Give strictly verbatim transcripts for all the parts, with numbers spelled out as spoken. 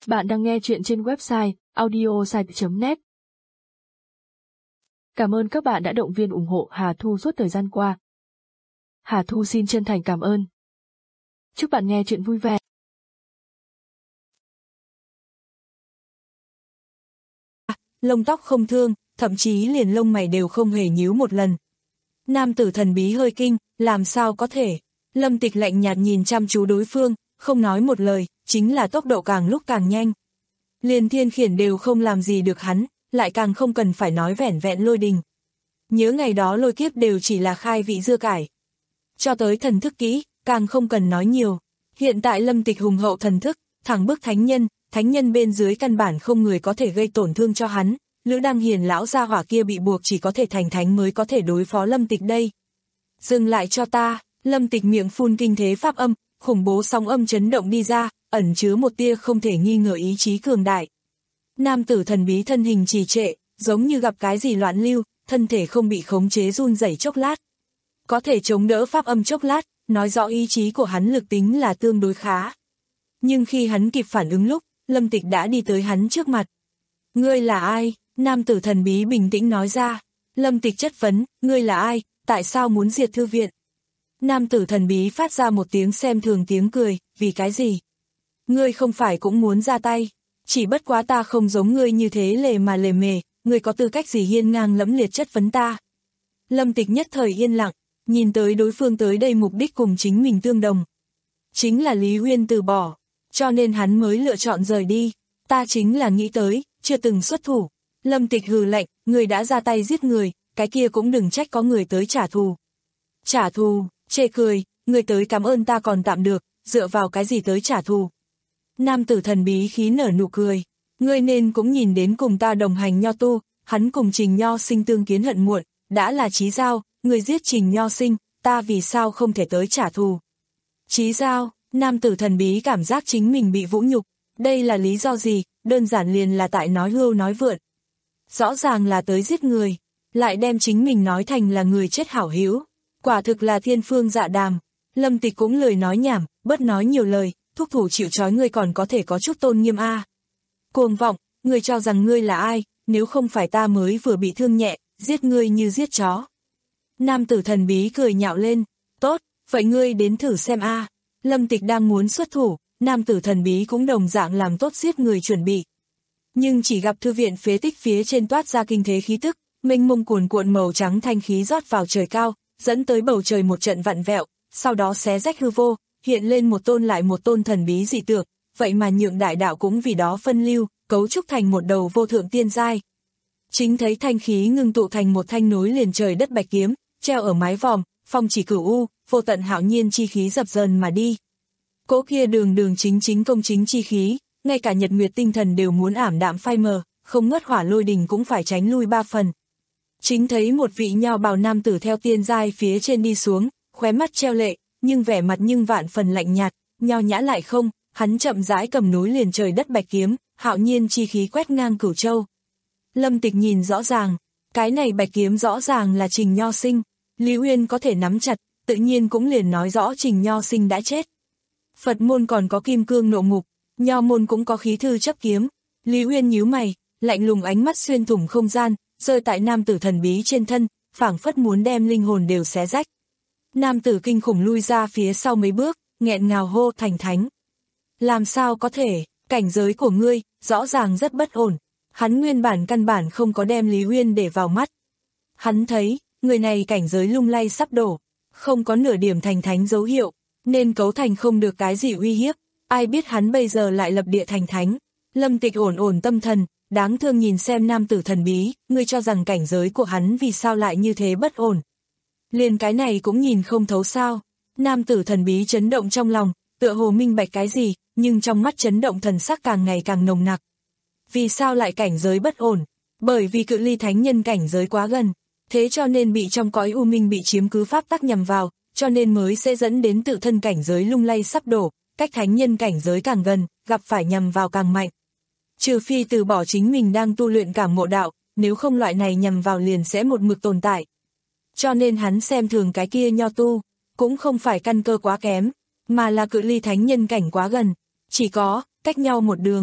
Bạn đang nghe chuyện trên website audiosite chấm net. Cảm ơn các bạn đã động viên ủng hộ Hà Thu suốt thời gian qua. Hà Thu xin chân thành cảm ơn. Chúc bạn nghe chuyện vui vẻ. Lông tóc không thương, thậm chí liền lông mày đều không hề nhíu một lần. Nam tử thần bí hơi kinh, làm sao có thể? Lâm Tịch lạnh nhạt nhìn chăm chú đối phương, không nói một lời, chính là tốc độ càng lúc càng nhanh. Liền thiên khiển đều không làm gì được hắn, lại càng không cần phải nói vẻn vẹn lôi đình. Nhớ ngày đó lôi kiếp đều chỉ là khai vị dưa cải. Cho tới thần thức kỹ, càng không cần nói nhiều. Hiện tại Lâm Tịch hùng hậu thần thức, thẳng bước thánh nhân, thánh nhân bên dưới căn bản không người có thể gây tổn thương cho hắn. Lữ Đăng Hiền lão gia hỏa kia bị buộc chỉ có thể thành thánh mới có thể đối phó Lâm Tịch đây. Dừng lại cho ta, Lâm Tịch miệng phun kinh thế pháp âm, khủng bố sóng âm chấn động đi ra, ẩn chứa một tia không thể nghi ngờ ý chí cường đại. Nam tử thần bí thân hình trì trệ, giống như gặp cái gì loạn lưu, thân thể không bị khống chế run rẩy chốc lát. Có thể chống đỡ pháp âm chốc lát, nói rõ ý chí của hắn lực tính là tương đối khá. Nhưng khi hắn kịp phản ứng lúc, Lâm Tịch đã đi tới hắn trước mặt. Ngươi là ai? Nam tử thần bí bình tĩnh nói ra. Lâm Tịch chất vấn, ngươi là ai, tại sao muốn diệt thư viện? Nam tử thần bí phát ra một tiếng xem thường tiếng cười, vì cái gì? Ngươi không phải cũng muốn ra tay, chỉ bất quá ta không giống ngươi như thế lề mà lề mề, ngươi có tư cách gì hiên ngang lẫm liệt chất vấn ta? Lâm Tịch nhất thời yên lặng, nhìn tới đối phương tới đây mục đích cùng chính mình tương đồng. Chính là Lý Uyên từ bỏ, cho nên hắn mới lựa chọn rời đi, ta chính là nghĩ tới, chưa từng xuất thủ. Lâm Tịch hừ lạnh, người đã ra tay giết người, cái kia cũng đừng trách có người tới trả thù. Trả thù, chê cười, người tới cảm ơn ta còn tạm được, dựa vào cái gì tới trả thù. Nam tử thần bí khí nở nụ cười, ngươi nên cũng nhìn đến cùng ta đồng hành Nho tu, hắn cùng Trình Nho sinh tương kiến hận muộn, đã là chí giao, người giết Trình Nho sinh, ta vì sao không thể tới trả thù. Chí giao, nam tử thần bí cảm giác chính mình bị vũ nhục, đây là lý do gì, đơn giản liền là tại nói hưu nói vượn. Rõ ràng là tới giết người, lại đem chính mình nói thành là người chết hảo hữu, quả thực là thiên phương dạ đàm. Lâm Tịch cũng lười nói nhảm, bớt nói nhiều lời, thúc thủ chịu trói ngươi còn có thể có chút tôn nghiêm a. À. Cuồng vọng, ngươi cho rằng ngươi là ai, nếu không phải ta mới vừa bị thương nhẹ, giết ngươi như giết chó. Nam tử thần bí cười nhạo lên, tốt, vậy ngươi đến thử xem a. À. Lâm Tịch đang muốn xuất thủ, nam tử thần bí cũng đồng dạng làm tốt giết người chuẩn bị. Nhưng chỉ gặp thư viện phế tích phía trên toát ra kinh thế khí tức, mênh mông cuồn cuộn màu trắng thanh khí rót vào trời cao, dẫn tới bầu trời một trận vặn vẹo, sau đó xé rách hư vô, hiện lên một tôn lại một tôn thần bí dị tượng, vậy mà nhượng đại đạo cũng vì đó phân lưu, cấu trúc thành một đầu vô thượng tiên giai. Chính thấy thanh khí ngưng tụ thành một thanh nối liền trời đất bạch kiếm, treo ở mái vòm, phong chỉ cửu u, vô tận hạo nhiên chi khí dập dờn mà đi. Cỗ kia đường đường chính chính công chính chi khí, ngay cả nhật nguyệt tinh thần đều muốn ảm đạm phai mờ, không ngất hỏa lôi đình cũng phải tránh lui ba phần. Chính thấy một vị nho bào nam tử theo tiên giai phía trên đi xuống, khóe mắt treo lệ, nhưng vẻ mặt nhưng vạn phần lạnh nhạt, nho nhã lại không, hắn chậm rãi cầm nối liền trời đất bạch kiếm, hạo nhiên chi khí quét ngang cửu châu. Lâm Tịch nhìn rõ ràng, cái này bạch kiếm rõ ràng là Trình Nho sinh, Lý Uyên có thể nắm chặt, tự nhiên cũng liền nói rõ Trình Nho sinh đã chết. Phật môn còn có kim cương nộ ngục, Nho môn cũng có khí thư chấp kiếm. Lý Uyên nhíu mày, lạnh lùng ánh mắt xuyên thủng không gian, rơi tại nam tử thần bí trên thân, phảng phất muốn đem linh hồn đều xé rách. Nam tử kinh khủng lui ra phía sau mấy bước, nghẹn ngào hô thành thánh. Làm sao có thể, cảnh giới của ngươi, rõ ràng rất bất ổn. Hắn nguyên bản căn bản không có đem Lý Uyên để vào mắt. Hắn thấy, người này cảnh giới lung lay sắp đổ, không có nửa điểm thành thánh dấu hiệu, nên cấu thành không được cái gì uy hiếp. Ai biết hắn bây giờ lại lập địa thành thánh. Lâm Tịch ổn ổn tâm thần, đáng thương nhìn xem nam tử thần bí, ngươi cho rằng cảnh giới của hắn vì sao lại như thế bất ổn. Liền cái này cũng nhìn không thấu sao. Nam tử thần bí chấn động trong lòng, tựa hồ minh bạch cái gì, nhưng trong mắt chấn động thần sắc càng ngày càng nồng nặc. Vì sao lại cảnh giới bất ổn? Bởi vì cự ly thánh nhân cảnh giới quá gần, thế cho nên bị trong cõi u minh bị chiếm cứ pháp tắc nhằm vào, cho nên mới sẽ dẫn đến tự thân cảnh giới lung lay sắp đổ, cách thánh nhân cảnh giới càng gần, gặp phải nhằm vào càng mạnh. Trừ phi từ bỏ chính mình đang tu luyện cảm ngộ đạo, nếu không loại này nhằm vào liền sẽ một mực tồn tại. Cho nên hắn xem thường cái kia nho tu, cũng không phải căn cơ quá kém, mà là cự ly thánh nhân cảnh quá gần, chỉ có cách nhau một đường.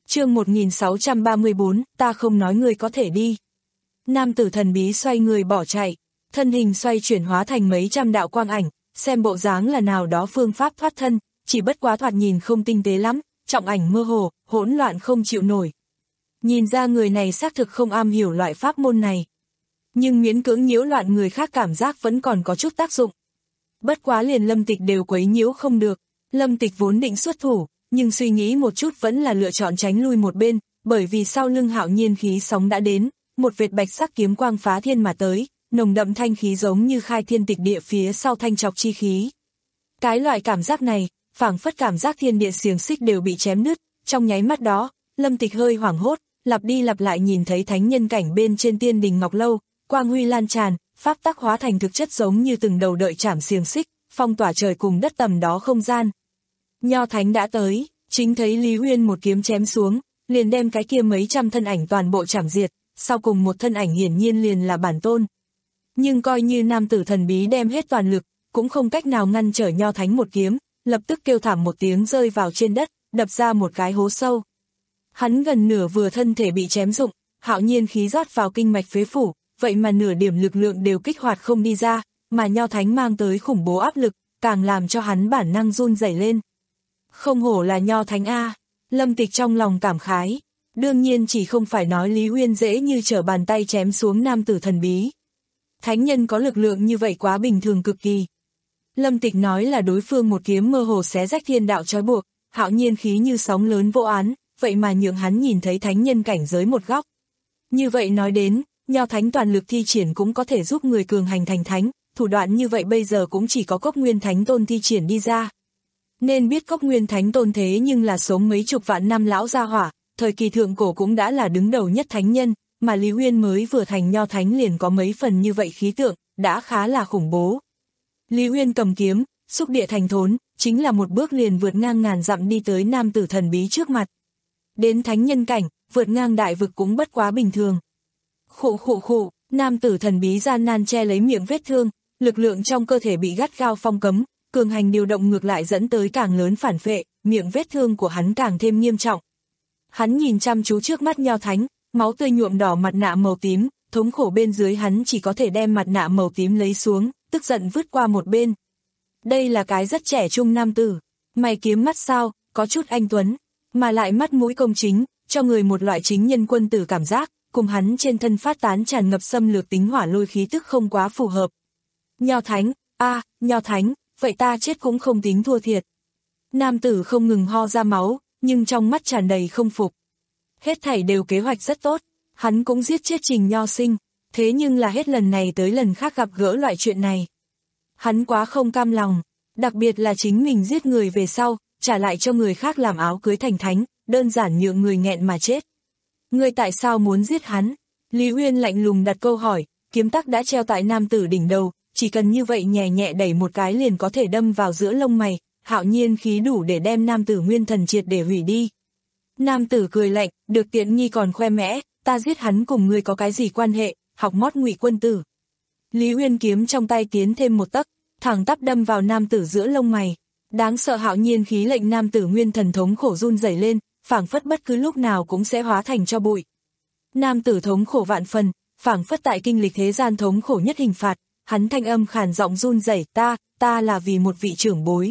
chương một nghìn sáu trăm ba mươi bốn, ta không nói ngươi có thể đi. Nam tử thần bí xoay người bỏ chạy, thân hình xoay chuyển hóa thành mấy trăm đạo quang ảnh, xem bộ dáng là nào đó phương pháp thoát thân, chỉ bất quá thoạt nhìn không tinh tế lắm, trọng ảnh mơ hồ, hỗn loạn không chịu nổi. Nhìn ra người này xác thực không am hiểu loại pháp môn này. Nhưng miễn cưỡng nhiễu loạn người khác cảm giác vẫn còn có chút tác dụng. Bất quá liền Lâm Tịch đều quấy nhiễu không được, Lâm Tịch vốn định xuất thủ, nhưng suy nghĩ một chút vẫn là lựa chọn tránh lui một bên, bởi vì sau lưng Hạo Nhiên khí sóng đã đến, một vệt bạch sắc kiếm quang phá thiên mà tới, nồng đậm thanh khí giống như khai thiên tịch địa phía sau thanh trọc chi khí. Cái loại cảm giác này, phảng phất cảm giác thiên địa xiềng xích đều bị chém nứt, trong nháy mắt đó, Lâm Tịch hơi hoảng hốt, lặp đi lặp lại nhìn thấy thánh nhân cảnh bên trên Tiên Đình Ngọc Lâu, quang huy lan tràn, pháp tắc hóa thành thực chất giống như từng đầu đợi chảm xiềng xích, phong tỏa trời cùng đất tầm đó không gian. Nho Thánh đã tới, chính thấy Lý Huyên một kiếm chém xuống, liền đem cái kia mấy trăm thân ảnh toàn bộ chảm diệt, sau cùng một thân ảnh hiển nhiên liền là bản tôn. Nhưng coi như nam tử thần bí đem hết toàn lực, cũng không cách nào ngăn trở Nho Thánh một kiếm, lập tức kêu thảm một tiếng rơi vào trên đất, đập ra một cái hố sâu. Hắn gần nửa vừa thân thể bị chém rụng, Hạo Nhiên khí rót vào kinh mạch phế phủ, vậy mà nửa điểm lực lượng đều kích hoạt không đi ra, mà Nho Thánh mang tới khủng bố áp lực, càng làm cho hắn bản năng run rẩy lên. Không hổ là Nho Thánh A, Lâm Tịch trong lòng cảm khái, đương nhiên chỉ không phải nói Lý Huyên dễ như trở bàn tay chém xuống nam tử thần bí. Thánh nhân có lực lượng như vậy quá bình thường cực kỳ. Lâm Tịch nói là đối phương một kiếm mơ hồ xé rách thiên đạo trói buộc, Hạo Nhiên khí như sóng lớn vô án, vậy mà nhượng hắn nhìn thấy thánh nhân cảnh giới một góc. Như vậy nói đến, Nho Thánh toàn lực thi triển cũng có thể giúp người cường hành thành thánh, thủ đoạn như vậy bây giờ cũng chỉ có Cốc Nguyên Thánh Tôn thi triển đi ra. Nên biết Cốc Nguyên Thánh Tôn thế nhưng là sống mấy chục vạn năm lão gia hỏa, thời kỳ thượng cổ cũng đã là đứng đầu nhất thánh nhân, mà Lý Huyên mới vừa thành Nho Thánh liền có mấy phần như vậy khí tượng, đã khá là khủng bố. Lý Huyên cầm kiếm, xúc địa thành thốn, chính là một bước liền vượt ngang ngàn dặm đi tới nam tử thần bí trước mặt. Đến thánh nhân cảnh, vượt ngang đại vực cũng bất quá bình thường. Khụ khụ khụ, nam tử thần bí gian nan che lấy miệng vết thương, lực lượng trong cơ thể bị gắt gao phong cấm, cường hành điều động ngược lại dẫn tới càng lớn phản phệ, miệng vết thương của hắn càng thêm nghiêm trọng. Hắn nhìn chăm chú trước mắt Nho Thánh, máu tươi nhuộm đỏ mặt nạ màu tím, thống khổ bên dưới hắn chỉ có thể đem mặt nạ màu tím lấy xuống, tức giận vứt qua một bên. Đây là cái rất trẻ trung nam tử, mày kiếm mắt sao, có chút anh tuấn, mà lại mắt mũi công chính, cho người một loại chính nhân quân tử cảm giác, cùng hắn trên thân phát tán tràn ngập xâm lược tính hỏa lôi khí tức không quá phù hợp. Nho Thánh, a, à, Nho Thánh, vậy ta chết cũng không tính thua thiệt. Nam tử không ngừng ho ra máu, nhưng trong mắt tràn đầy không phục. Hết thảy đều kế hoạch rất tốt, hắn cũng giết chết Trình Nho Sinh, thế nhưng là hết lần này tới lần khác gặp gỡ loại chuyện này. Hắn quá không cam lòng, đặc biệt là chính mình giết người về sau, trả lại cho người khác làm áo cưới thành thánh, đơn giản nhượng người nghẹn mà chết. Ngươi tại sao muốn giết hắn? Lý Uyên lạnh lùng đặt câu hỏi, kiếm tắc đã treo tại nam tử đỉnh đầu, chỉ cần như vậy nhẹ nhẹ đẩy một cái liền có thể đâm vào giữa lông mày, Hạo Nhiên khí đủ để đem nam tử nguyên thần triệt để hủy đi. Nam tử cười lạnh, được tiện nghi còn khoe mẽ, ta giết hắn cùng ngươi có cái gì quan hệ, học mót Ngụy quân tử. Lý Uyên kiếm trong tay tiến thêm một tấc, thẳng tắp đâm vào nam tử giữa lông mày. Đáng sợ Hạo Nhiên khí lệnh nam tử nguyên thần thống khổ run rẩy lên, phảng phất bất cứ lúc nào cũng sẽ hóa thành cho bụi. Nam tử thống khổ vạn phần, phảng phất tại kinh lịch thế gian thống khổ nhất hình phạt, hắn thanh âm khàn giọng run rẩy, ta, ta là vì một vị trưởng bối.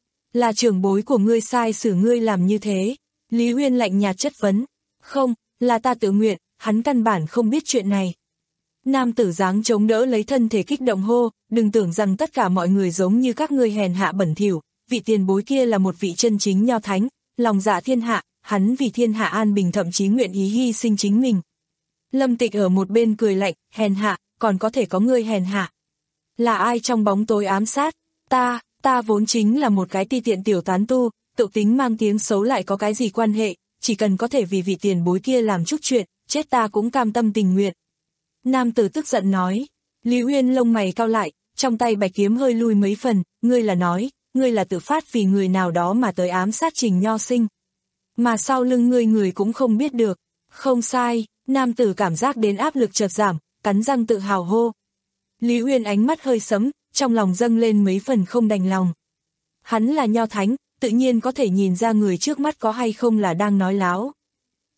Là trưởng bối của ngươi sai xử ngươi làm như thế. Lý Uyên lạnh nhạt chất vấn, không, là ta tự nguyện, hắn căn bản không biết chuyện này. Nam tử dáng chống đỡ lấy thân thể kích động hô, đừng tưởng rằng tất cả mọi người giống như các ngươi hèn hạ bẩn thỉu, vị tiền bối kia là một vị chân chính nho thánh, lòng dạ thiên hạ, hắn vì thiên hạ an bình thậm chí nguyện ý hy sinh chính mình. Lâm Tịch ở một bên cười lạnh, hèn hạ, còn có thể có ngươi hèn hạ. Là ai trong bóng tối ám sát? Ta, ta vốn chính là một cái ti tiện tiểu tán tu, tự tính mang tiếng xấu lại có cái gì quan hệ, chỉ cần có thể vì vị tiền bối kia làm chút chuyện, chết ta cũng cam tâm tình nguyện. Nam tử tức giận nói, Lý Uyên lông mày cau lại, trong tay bạch kiếm hơi lui mấy phần, ngươi là nói, ngươi là tự phát vì người nào đó mà tới ám sát Trình Nho Sinh. Mà sau lưng ngươi người cũng không biết được, không sai, nam tử cảm giác đến áp lực chợt giảm, cắn răng tự hào hô. Lý Uyên ánh mắt hơi sấm, trong lòng dâng lên mấy phần không đành lòng. Hắn là nho thánh, tự nhiên có thể nhìn ra người trước mắt có hay không là đang nói láo.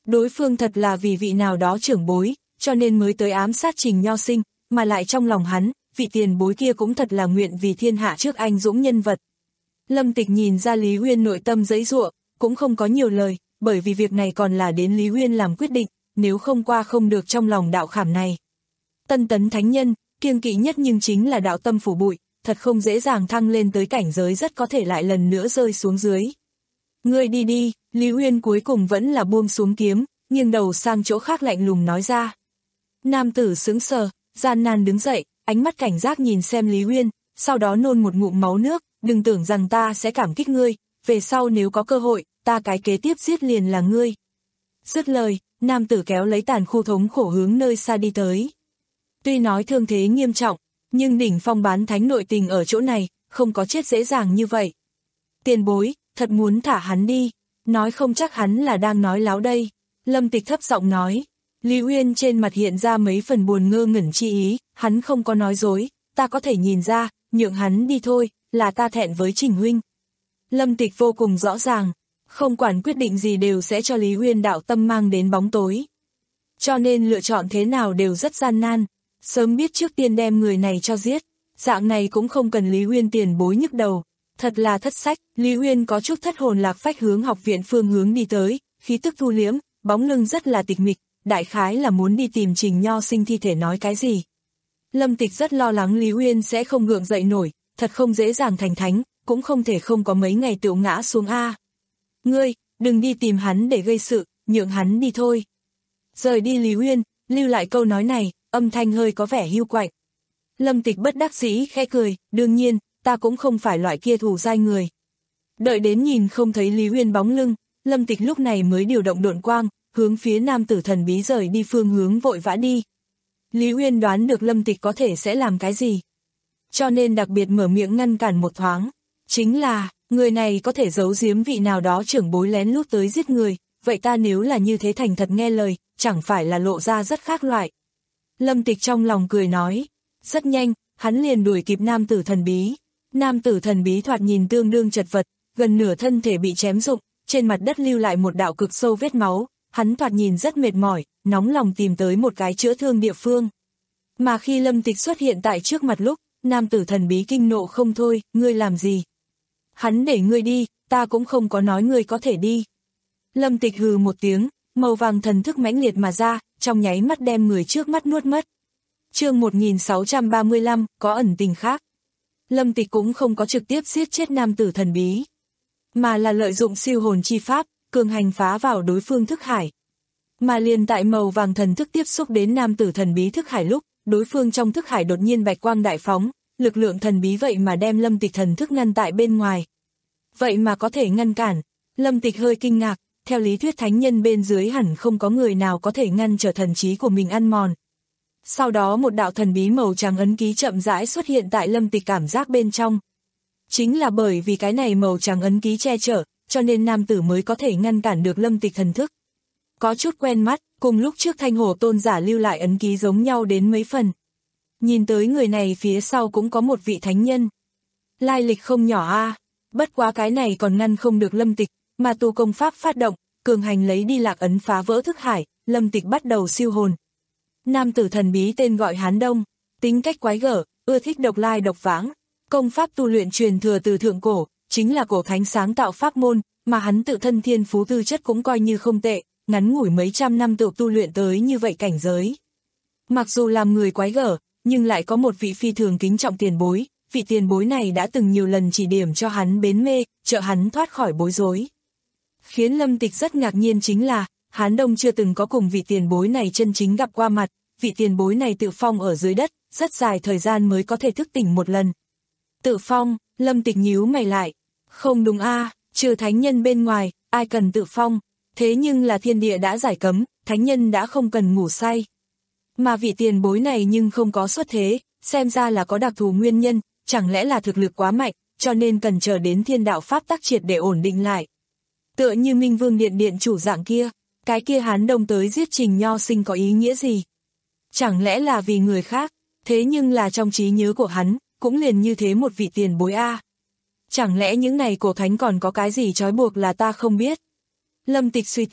Đối phương thật là vì vị nào đó trưởng bối, cho nên mới tới ám sát Trình Nho Sinh, mà lại trong lòng hắn, vị tiền bối kia cũng thật là nguyện vì thiên hạ trước anh dũng nhân vật. Lâm Tịch nhìn ra Lý Huyên nội tâm giãy giụa, cũng không có nhiều lời, bởi vì việc này còn là đến Lý Huyên làm quyết định, nếu không qua không được trong lòng đạo khảm này. Tân tấn thánh nhân, kiêng kỵ nhất nhưng chính là đạo tâm phủ bụi, thật không dễ dàng thăng lên tới cảnh giới rất có thể lại lần nữa rơi xuống dưới. Ngươi đi đi, Lý Huyên cuối cùng vẫn là buông xuống kiếm, nghiêng đầu sang chỗ khác lạnh lùng nói ra. Nam tử sững sờ, gian nan đứng dậy, ánh mắt cảnh giác nhìn xem Lý Huyên, sau đó nôn một ngụm máu nước, đừng tưởng rằng ta sẽ cảm kích ngươi, về sau nếu có cơ hội, ta cái kế tiếp giết liền là ngươi. Dứt lời, nam tử kéo lấy tàn khu thống khổ hướng nơi xa đi tới. Tuy nói thương thế nghiêm trọng, nhưng đỉnh phong bán thánh nội tình ở chỗ này, không có chết dễ dàng như vậy. Tiền bối, thật muốn thả hắn đi, nói không chắc hắn là đang nói láo đây. Lâm Tịch thấp giọng nói. Lý Uyên trên mặt hiện ra mấy phần buồn ngơ ngẩn chi ý, hắn không có nói dối, ta có thể nhìn ra, nhượng hắn đi thôi, là ta thẹn với Trình huynh. Lâm Tịch vô cùng rõ ràng, không quản quyết định gì đều sẽ cho Lý Uyên đạo tâm mang đến bóng tối. Cho nên lựa chọn thế nào đều rất gian nan, sớm biết trước tiên đem người này cho giết, dạng này cũng không cần Lý Uyên tiền bối nhức đầu. Thật là thất sách, Lý Uyên có chút thất hồn lạc phách hướng học viện phương hướng đi tới, khí tức thu liếm, bóng lưng rất là tịch mịch, đại khái là muốn đi tìm Trình Nho Sinh thi thể nói cái gì. Lâm Tịch rất lo lắng Lý Uyên sẽ không gượng dậy nổi, thật không dễ dàng thành thánh, cũng không thể không có mấy ngày tựu ngã xuống a. Ngươi, đừng đi tìm hắn để gây sự, nhượng hắn đi thôi. Rời đi Lý Uyên, lưu lại câu nói này, âm thanh hơi có vẻ hiu quạnh. Lâm Tịch bất đắc dĩ khẽ cười, đương nhiên, ta cũng không phải loại kia thù dai người. Đợi đến nhìn không thấy Lý Uyên bóng lưng, Lâm Tịch lúc này mới điều động độn quang, hướng phía nam tử thần bí rời đi phương hướng vội vã đi. Lý Uyên đoán được Lâm Tịch có thể sẽ làm cái gì, cho nên đặc biệt mở miệng ngăn cản một thoáng. Chính là, người này có thể giấu giếm vị nào đó trưởng bối lén lút tới giết người, vậy ta nếu là như thế thành thật nghe lời, chẳng phải là lộ ra rất khác loại. Lâm Tịch trong lòng cười nói, rất nhanh, hắn liền đuổi kịp nam tử thần bí. Nam tử thần bí thoạt nhìn tương đương chật vật, gần nửa thân thể bị chém rụng, trên mặt đất lưu lại một đạo cực sâu vết máu, hắn thoạt nhìn rất mệt mỏi, nóng lòng tìm tới một cái chữa thương địa phương. Mà khi Lâm Tịch xuất hiện tại trước mặt lúc, nam tử thần bí kinh nộ không thôi, ngươi làm gì? Hắn để ngươi đi, ta cũng không có nói ngươi có thể đi. Lâm Tịch hừ một tiếng, màu vàng thần thức mãnh liệt mà ra, trong nháy mắt đem người trước mắt nuốt mất. Chương một nghìn sáu trăm ba mươi lăm, có ẩn tình khác. Lâm Tịch cũng không có trực tiếp giết chết nam tử thần bí, mà là lợi dụng siêu hồn chi pháp, cường hành phá vào đối phương thức hải. Mà liền tại màu vàng thần thức tiếp xúc đến nam tử thần bí thức hải lúc, đối phương trong thức hải đột nhiên bạch quang đại phóng, lực lượng thần bí vậy mà đem Lâm Tịch thần thức ngăn tại bên ngoài. Vậy mà có thể ngăn cản, Lâm Tịch hơi kinh ngạc, theo lý thuyết thánh nhân bên dưới hẳn không có người nào có thể ngăn trở thần trí của mình ăn mòn. Sau đó một đạo thần bí màu trắng ấn ký chậm rãi xuất hiện tại Lâm Tịch cảm giác bên trong. Chính là bởi vì cái này màu trắng ấn ký che chở, cho nên nam tử mới có thể ngăn cản được Lâm Tịch thần thức. Có chút quen mắt, cùng lúc trước Thanh Hổ tôn giả lưu lại ấn ký giống nhau đến mấy phần. Nhìn tới người này phía sau cũng có một vị thánh nhân. Lai lịch không nhỏ a, à. Bất quá cái này còn ngăn không được Lâm Tịch, mà tu công pháp phát động, cường hành lấy đi lạc ấn phá vỡ thức hải, Lâm Tịch bắt đầu siêu hồn. Nam tử thần bí tên gọi Hán Đông, tính cách quái gở, ưa thích độc lai độc vãng, công pháp tu luyện truyền thừa từ thượng cổ, chính là cổ thánh sáng tạo pháp môn, mà hắn tự thân thiên phú tư chất cũng coi như không tệ, ngắn ngủi mấy trăm năm tự tu luyện tới như vậy cảnh giới. Mặc dù làm người quái gở, nhưng lại có một vị phi thường kính trọng tiền bối, vị tiền bối này đã từng nhiều lần chỉ điểm cho hắn bến mê, trợ hắn thoát khỏi bối rối. Khiến Lâm Tịch rất ngạc nhiên chính là, Hán Đông chưa từng có cùng vị tiền bối này chân chính gặp qua mặt, vị tiền bối này tự phong ở dưới đất, rất dài thời gian mới có thể thức tỉnh một lần. Tự phong, Lâm Tịch nhíu mày lại, không đúng a, à, trừ thánh nhân bên ngoài, ai cần tự phong, thế nhưng là thiên địa đã giải cấm, thánh nhân đã không cần ngủ say. Mà vị tiền bối này nhưng không có xuất thế, xem ra là có đặc thù nguyên nhân, chẳng lẽ là thực lực quá mạnh, cho nên cần chờ đến thiên đạo pháp tắc triệt để ổn định lại. Tựa như Minh Vương Điện Điện chủ dạng kia, cái kia Hán Đông tới giết Trình Nho Sinh có ý nghĩa gì? Chẳng lẽ là vì người khác, thế nhưng là trong trí nhớ của hắn, cũng liền như thế một vị tiền bối a. Chẳng lẽ những này cổ thánh còn có cái gì trói buộc là ta không biết? Lâm Tịch suy tính,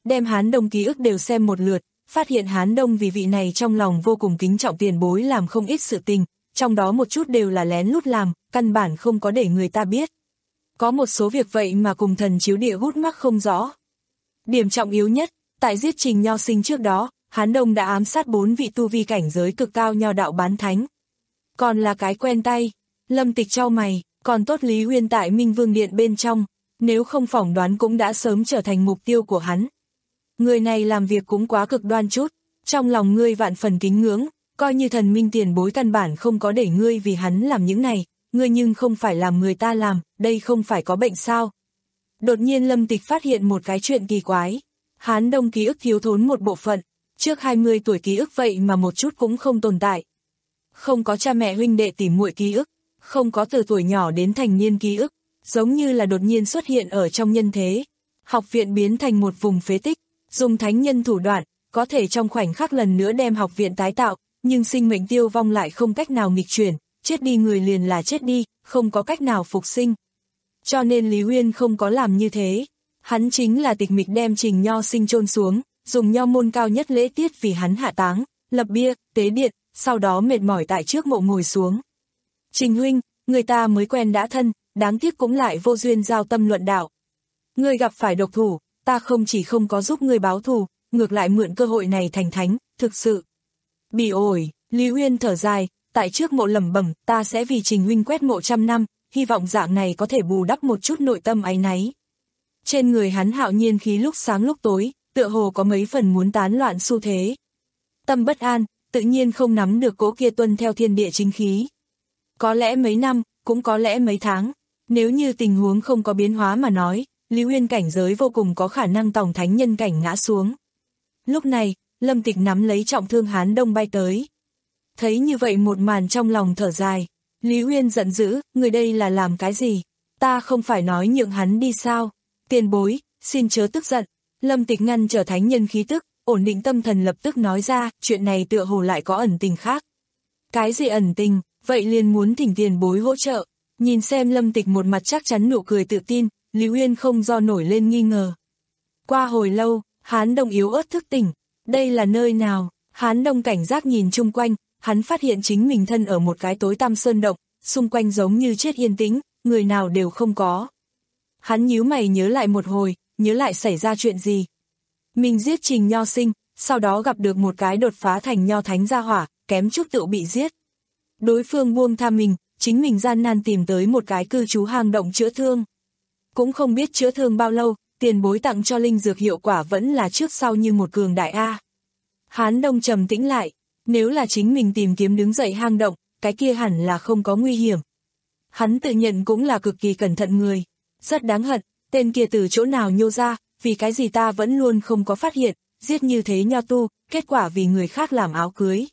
đem Hán Đông ký ức đều xem một lượt, phát hiện Hán Đông vì vị này trong lòng vô cùng kính trọng tiền bối làm không ít sự tình, trong đó một chút đều là lén lút làm, căn bản không có để người ta biết. Có một số việc vậy mà cùng thần chiếu địa hút mắc không rõ. Điểm trọng yếu nhất, tại giết Trình Nho Sinh trước đó, Hán Đông đã ám sát bốn vị tu vi cảnh giới cực cao nho đạo bán thánh. Còn là cái quen tay, Lâm Tịch chau mày, còn tốt Lý Uyên tại Minh Vương Điện bên trong, nếu không phỏng đoán cũng đã sớm trở thành mục tiêu của hắn. Người này làm việc cũng quá cực đoan chút, trong lòng ngươi vạn phần kính ngưỡng, coi như thần minh tiền bối căn bản không có để ngươi vì hắn làm những này, ngươi nhưng không phải làm người ta làm, đây không phải có bệnh sao. Đột nhiên Lâm Tịch phát hiện một cái chuyện kỳ quái, Hán Đông ký ức thiếu thốn một bộ phận, trước hai mươi tuổi ký ức vậy mà một chút cũng không tồn tại. Không có cha mẹ huynh đệ tỉ muội ký ức, không có từ tuổi nhỏ đến thành niên ký ức, giống như là đột nhiên xuất hiện ở trong nhân thế. Học viện biến thành một vùng phế tích, dùng thánh nhân thủ đoạn, có thể trong khoảnh khắc lần nữa đem học viện tái tạo, nhưng sinh mệnh tiêu vong lại không cách nào nghịch chuyển, chết đi người liền là chết đi, không có cách nào phục sinh. Cho nên Lý Uyên không có làm như thế, hắn chính là tịch mịch đem Trình Nho Sinh chôn xuống, dùng nho môn cao nhất lễ tiết vì hắn hạ táng, lập bia, tế điện, sau đó mệt mỏi tại trước mộ ngồi xuống. Trình huynh, người ta mới quen đã thân, đáng tiếc cũng lại vô duyên giao tâm luận đạo. Ngươi gặp phải độc thủ, ta không chỉ không có giúp ngươi báo thù, ngược lại mượn cơ hội này thành thánh, thực sự. Bị ổi, Lý Uyên thở dài, tại trước mộ lẩm bẩm, ta sẽ vì Trình huynh quét mộ trăm năm, hy vọng dạng này có thể bù đắp một chút nội tâm áy náy. Trên người hắn hạo nhiên khí lúc sáng lúc tối, tựa hồ có mấy phần muốn tán loạn xu thế. Tâm bất an, tự nhiên không nắm được cỗ kia tuân theo thiên địa chính khí. Có lẽ mấy năm, cũng có lẽ mấy tháng, nếu như tình huống không có biến hóa mà nói, Lý Uyên cảnh giới vô cùng có khả năng tòng thánh nhân cảnh ngã xuống. Lúc này, Lâm Tịch nắm lấy trọng thương Hán Đông bay tới. Thấy như vậy một màn trong lòng thở dài, Lý Uyên giận dữ, người đây là làm cái gì? Ta không phải nói nhượng hắn đi sao? Tiền bối, xin chớ tức giận. Lâm Tịch ngăn trở thánh nhân khí tức, ổn định tâm thần lập tức nói ra, chuyện này tựa hồ lại có ẩn tình khác. Cái gì ẩn tình, vậy liền muốn thỉnh tiền bối hỗ trợ. Nhìn xem Lâm Tịch một mặt chắc chắn nụ cười tự tin, Lý Uyên không do nổi lên nghi ngờ. Qua hồi lâu, Hán Đông yếu ớt thức tỉnh, đây là nơi nào? Hán Đông cảnh giác nhìn chung quanh, hắn phát hiện chính mình thân ở một cái tối tăm sơn động, xung quanh giống như chết yên tĩnh, người nào đều không có. Hắn nhíu mày nhớ lại một hồi, nhớ lại xảy ra chuyện gì. Mình giết Trình Nho Sinh, sau đó gặp được một cái đột phá thành Nho Thánh gia hỏa, kém chút tự bị giết. Đối phương buông tha mình, chính mình gian nan tìm tới một cái cư trú hang động chữa thương. Cũng không biết chữa thương bao lâu, tiền bối tặng cho linh dược hiệu quả vẫn là trước sau như một cường đại A. Hán Đông trầm tĩnh lại, nếu là chính mình tìm kiếm đứng dậy hang động, cái kia hẳn là không có nguy hiểm. Hắn tự nhận cũng là cực kỳ cẩn thận người, rất đáng hận, tên kia từ chỗ nào nhô ra, vì cái gì ta vẫn luôn không có phát hiện, giết như thế nho tu, kết quả vì người khác làm áo cưới.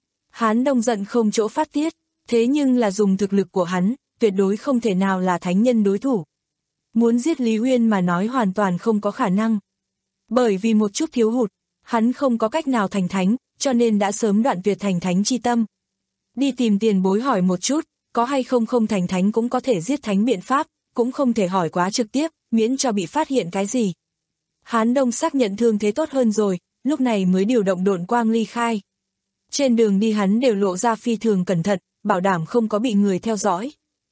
Hán Đông giận không chỗ phát tiết, thế nhưng là dùng thực lực của hắn, tuyệt đối không thể nào là thánh nhân đối thủ. Muốn giết Lý Uyên mà nói hoàn toàn không có khả năng. Bởi vì một chút thiếu hụt, hắn không có cách nào thành thánh, cho nên đã sớm đoạn tuyệt thành thánh chi tâm. Đi tìm tiền bối hỏi một chút, có hay không không thành thánh cũng có thể giết thánh biện pháp, cũng không thể hỏi quá trực tiếp, miễn cho bị phát hiện cái gì. Hán Đông xác nhận thương thế tốt hơn rồi, lúc này mới điều động độn quang ly khai. Trên đường đi hắn đều lộ ra phi thường cẩn thận, bảo đảm không có bị người theo dõi.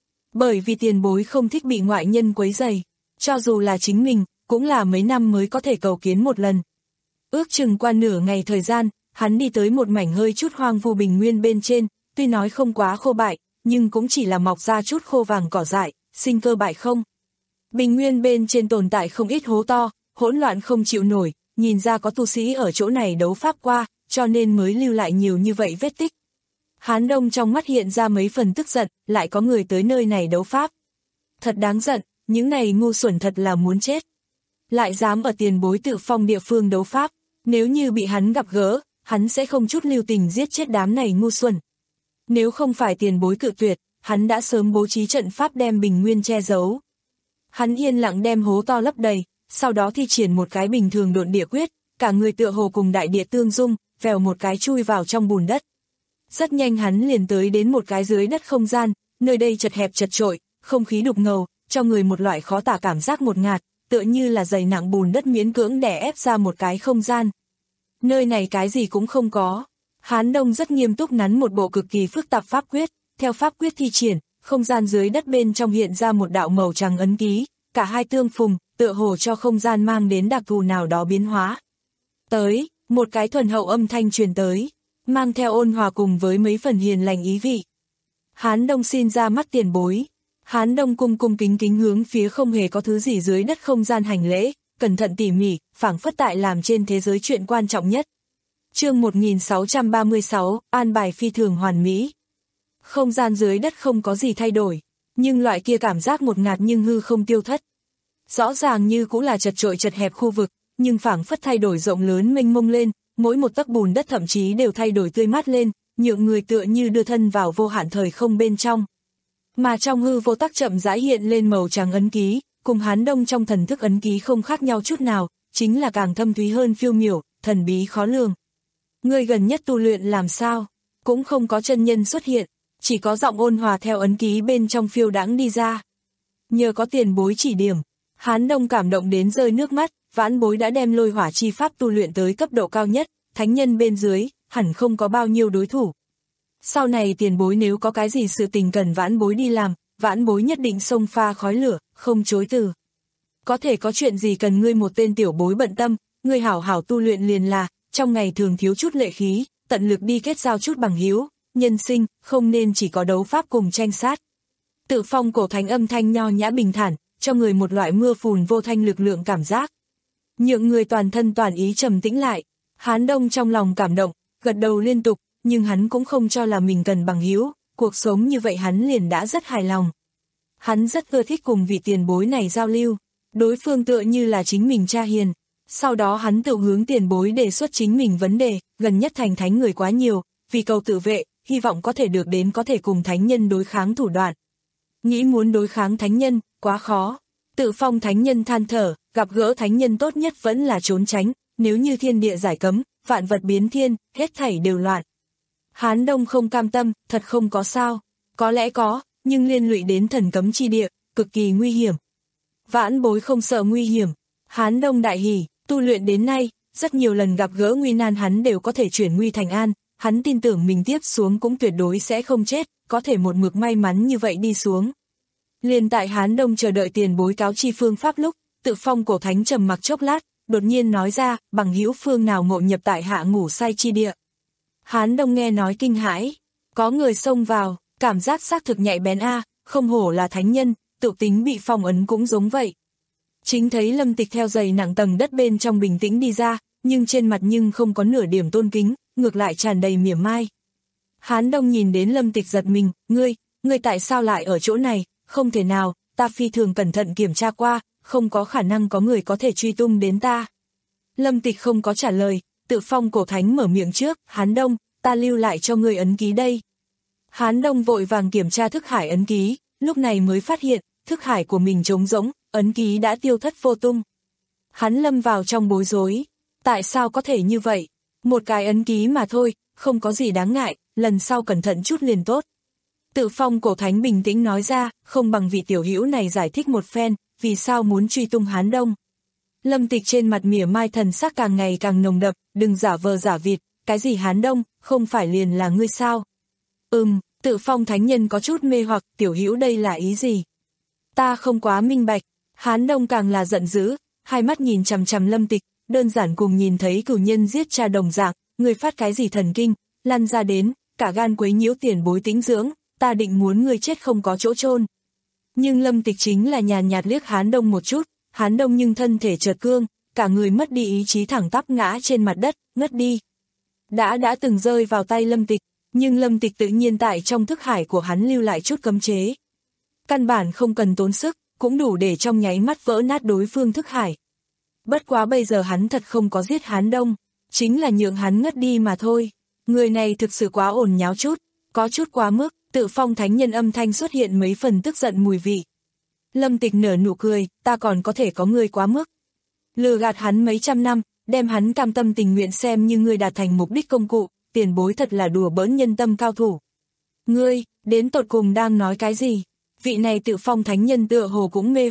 Bởi vì tiền bối không thích bị ngoại nhân quấy rầy, cho dù là chính mình, cũng là mấy năm mới có thể cầu kiến một lần. Ước chừng qua nửa ngày thời gian, hắn đi tới một mảnh hơi chút hoang vu bình nguyên bên trên, tuy nói không quá khô bại, nhưng cũng chỉ là mọc ra chút khô vàng cỏ dại, sinh cơ bại không. Bình nguyên bên trên tồn tại không ít hố to, hỗn loạn không chịu nổi, nhìn ra có tu sĩ ở chỗ này đấu pháp qua, cho nên mới lưu lại nhiều như vậy vết tích. Hán Đông trong mắt hiện ra mấy phần tức giận, lại có người tới nơi này đấu pháp. Thật đáng giận, những này ngu xuẩn thật là muốn chết. Lại dám ở tiền bối tự phong địa phương đấu pháp, nếu như bị hắn gặp gỡ, hắn sẽ không chút lưu tình giết chết đám này ngu xuẩn. Nếu không phải tiền bối cự tuyệt, hắn đã sớm bố trí trận pháp đem bình nguyên che giấu. Hắn yên lặng đem hố to lấp đầy, sau đó thi triển một cái bình thường độn địa quyết, cả người tựa hồ cùng đại địa tương dung, vèo một cái chui vào trong bùn đất. Rất nhanh hắn liền tới đến một cái dưới đất không gian, nơi đây chật hẹp chật trội, không khí đục ngầu, cho người một loại khó tả cảm giác ngột ngạt, tựa như là dày nặng bùn đất miễn cưỡng đè ép ra một cái không gian. Nơi này cái gì cũng không có. Hán Đông rất nghiêm túc nắn một bộ cực kỳ phức tạp pháp quyết, theo pháp quyết thi triển, không gian dưới đất bên trong hiện ra một đạo màu trắng ấn ký, cả hai tương phùng, tựa hồ cho không gian mang đến đặc thù nào đó biến hóa. Tới, một cái thuần hậu âm thanh truyền tới, mang theo ôn hòa cùng với mấy phần hiền lành ý vị. Hán Đông xin ra mắt tiền bối. Hán Đông cung cung kính kính hướng phía không hề có thứ gì dưới đất không gian hành lễ, cẩn thận tỉ mỉ, phảng phất tại làm trên thế giới chuyện quan trọng nhất. Chương một nghìn sáu trăm ba mươi sáu, an bài phi thường hoàn mỹ. Không gian dưới đất không có gì thay đổi, nhưng loại kia cảm giác một ngạt nhưng hư không tiêu thất. Rõ ràng như cũng là chật trội chật hẹp khu vực, nhưng phảng phất thay đổi rộng lớn mênh mông lên, mỗi một tấc bùn đất thậm chí đều thay đổi tươi mát lên, nhượng người tựa như đưa thân vào vô hạn thời không bên trong. Mà trong hư vô tắc chậm rãi hiện lên màu trắng ấn ký, cùng Hán Đông trong thần thức ấn ký không khác nhau chút nào, chính là càng thâm thúy hơn phiêu miểu, thần bí khó lường. Người gần nhất tu luyện làm sao? Cũng không có chân nhân xuất hiện, chỉ có giọng ôn hòa theo ấn ký bên trong phiêu đãng đi ra. Nhờ có tiền bối chỉ điểm, Hán Đông cảm động đến rơi nước mắt, vãn bối đã đem lôi hỏa chi pháp tu luyện tới cấp độ cao nhất, thánh nhân bên dưới, hẳn không có bao nhiêu đối thủ. Sau này tiền bối nếu có cái gì sự tình cần vãn bối đi làm, vãn bối nhất định xông pha khói lửa, không chối từ. Có thể có chuyện gì cần ngươi một tên tiểu bối bận tâm, ngươi hảo hảo tu luyện liền là, trong ngày thường thiếu chút lệ khí, tận lực đi kết giao chút bằng hữu, nhân sinh, không nên chỉ có đấu pháp cùng tranh sát. Tự phong cổ thánh âm thanh nho nhã bình thản, cho người một loại mưa phùn vô thanh lực lượng cảm giác. Nhượng người toàn thân toàn ý trầm tĩnh lại, Hán Đông trong lòng cảm động, gật đầu liên tục, nhưng hắn cũng không cho là mình cần bằng hữu, cuộc sống như vậy hắn liền đã rất hài lòng. Hắn rất ưa thích cùng vị tiền bối này giao lưu, đối phương tựa như là chính mình cha hiền. Sau đó hắn tự hướng tiền bối đề xuất chính mình vấn đề, gần nhất thành thánh người quá nhiều, vì cầu tự vệ, hy vọng có thể được đến có thể cùng thánh nhân đối kháng thủ đoạn. Nghĩ muốn đối kháng thánh nhân, quá khó. Tự phong thánh nhân than thở, gặp gỡ thánh nhân tốt nhất vẫn là trốn tránh, nếu như thiên địa giải cấm, vạn vật biến thiên, hết thảy đều loạn. Hán Đông không cam tâm, thật không có sao. Có lẽ có, nhưng liên lụy đến thần cấm chi địa, cực kỳ nguy hiểm. Vãn bối không sợ nguy hiểm. Hán Đông đại hỉ, tu luyện đến nay, rất nhiều lần gặp gỡ nguy nan hắn đều có thể chuyển nguy thành an, hắn tin tưởng mình tiếp xuống cũng tuyệt đối sẽ không chết, có thể một mực may mắn như vậy đi xuống. Liền tại Hán Đông chờ đợi tiền bối cáo chi phương pháp lúc, tự phong cổ thánh trầm mặc chốc lát, đột nhiên nói ra, bằng hữu phương nào ngộ nhập tại hạ ngủ say chi địa. Hán Đông nghe nói kinh hãi, có người xông vào, cảm giác xác thực nhạy bén a, không hổ là thánh nhân, tự tính bị phong ấn cũng giống vậy. Chính thấy Lâm Tịch theo dày nặng tầng đất bên trong bình tĩnh đi ra, nhưng trên mặt nhưng không có nửa điểm tôn kính, ngược lại tràn đầy mỉa mai. Hán Đông nhìn đến Lâm Tịch giật mình, ngươi, ngươi tại sao lại ở chỗ này, không thể nào, ta phi thường cẩn thận kiểm tra qua, không có khả năng có người có thể truy tung đến ta. Lâm Tịch không có trả lời, tự phong cổ thánh mở miệng trước, Hán Đông, ta lưu lại cho ngươi ấn ký đây. Hán Đông vội vàng kiểm tra thức hải ấn ký, lúc này mới phát hiện, thức hải của mình trống rỗng, ấn ký đã tiêu thất vô tung. Hắn lâm vào trong bối rối, tại sao có thể như vậy? Một cái ấn ký mà thôi, không có gì đáng ngại, lần sau cẩn thận chút liền tốt. Tự phong cổ thánh bình tĩnh nói ra, không bằng vị tiểu hữu này giải thích một phen, vì sao muốn truy tung Hán Đông. Lâm Tịch trên mặt mỉa mai thần sắc càng ngày càng nồng đậm, đừng giả vờ giả vịt, cái gì Hán Đông, không phải liền là ngươi sao? Ừm, tự phong thánh nhân có chút mê hoặc, tiểu hữu đây là ý gì? Ta không quá minh bạch. Hán Đông càng là giận dữ, hai mắt nhìn chằm chằm Lâm Tịch, đơn giản cùng nhìn thấy cửu nhân giết cha đồng dạng, người phát cái gì thần kinh, lăn ra đến, cả gan quấy nhiễu tiền bối tĩnh dưỡng, ta định muốn người chết không có chỗ chôn. Nhưng Lâm Tịch chính là nhàn nhạt liếc Hán Đông một chút, Hán Đông nhưng thân thể chợt cương, cả người mất đi ý chí thẳng tắp ngã trên mặt đất, ngất đi. Đã đã từng rơi vào tay Lâm Tịch, nhưng Lâm Tịch tự nhiên tại trong thức hải của hắn lưu lại chút cấm chế. Căn bản không cần tốn sức, cũng đủ để trong nháy mắt vỡ nát đối phương thức hải. Bất quá bây giờ hắn thật không có giết Hán Đông, chính là nhượng hắn ngất đi mà thôi. Người này thực sự quá ồn nháo chút, có chút quá mức, tự phong thánh nhân âm thanh xuất hiện mấy phần tức giận mùi vị. Lâm Tịch nở nụ cười, ta còn có thể có người quá mức. Lừa gạt hắn mấy trăm năm, đem hắn cam tâm tình nguyện xem như người đạt thành mục đích công cụ, tiền bối thật là đùa bỡn nhân tâm cao thủ. Ngươi, đến tột cùng đang nói cái gì? Vị này tự phong thánh nhân tựa hồ cũng mê hoặc,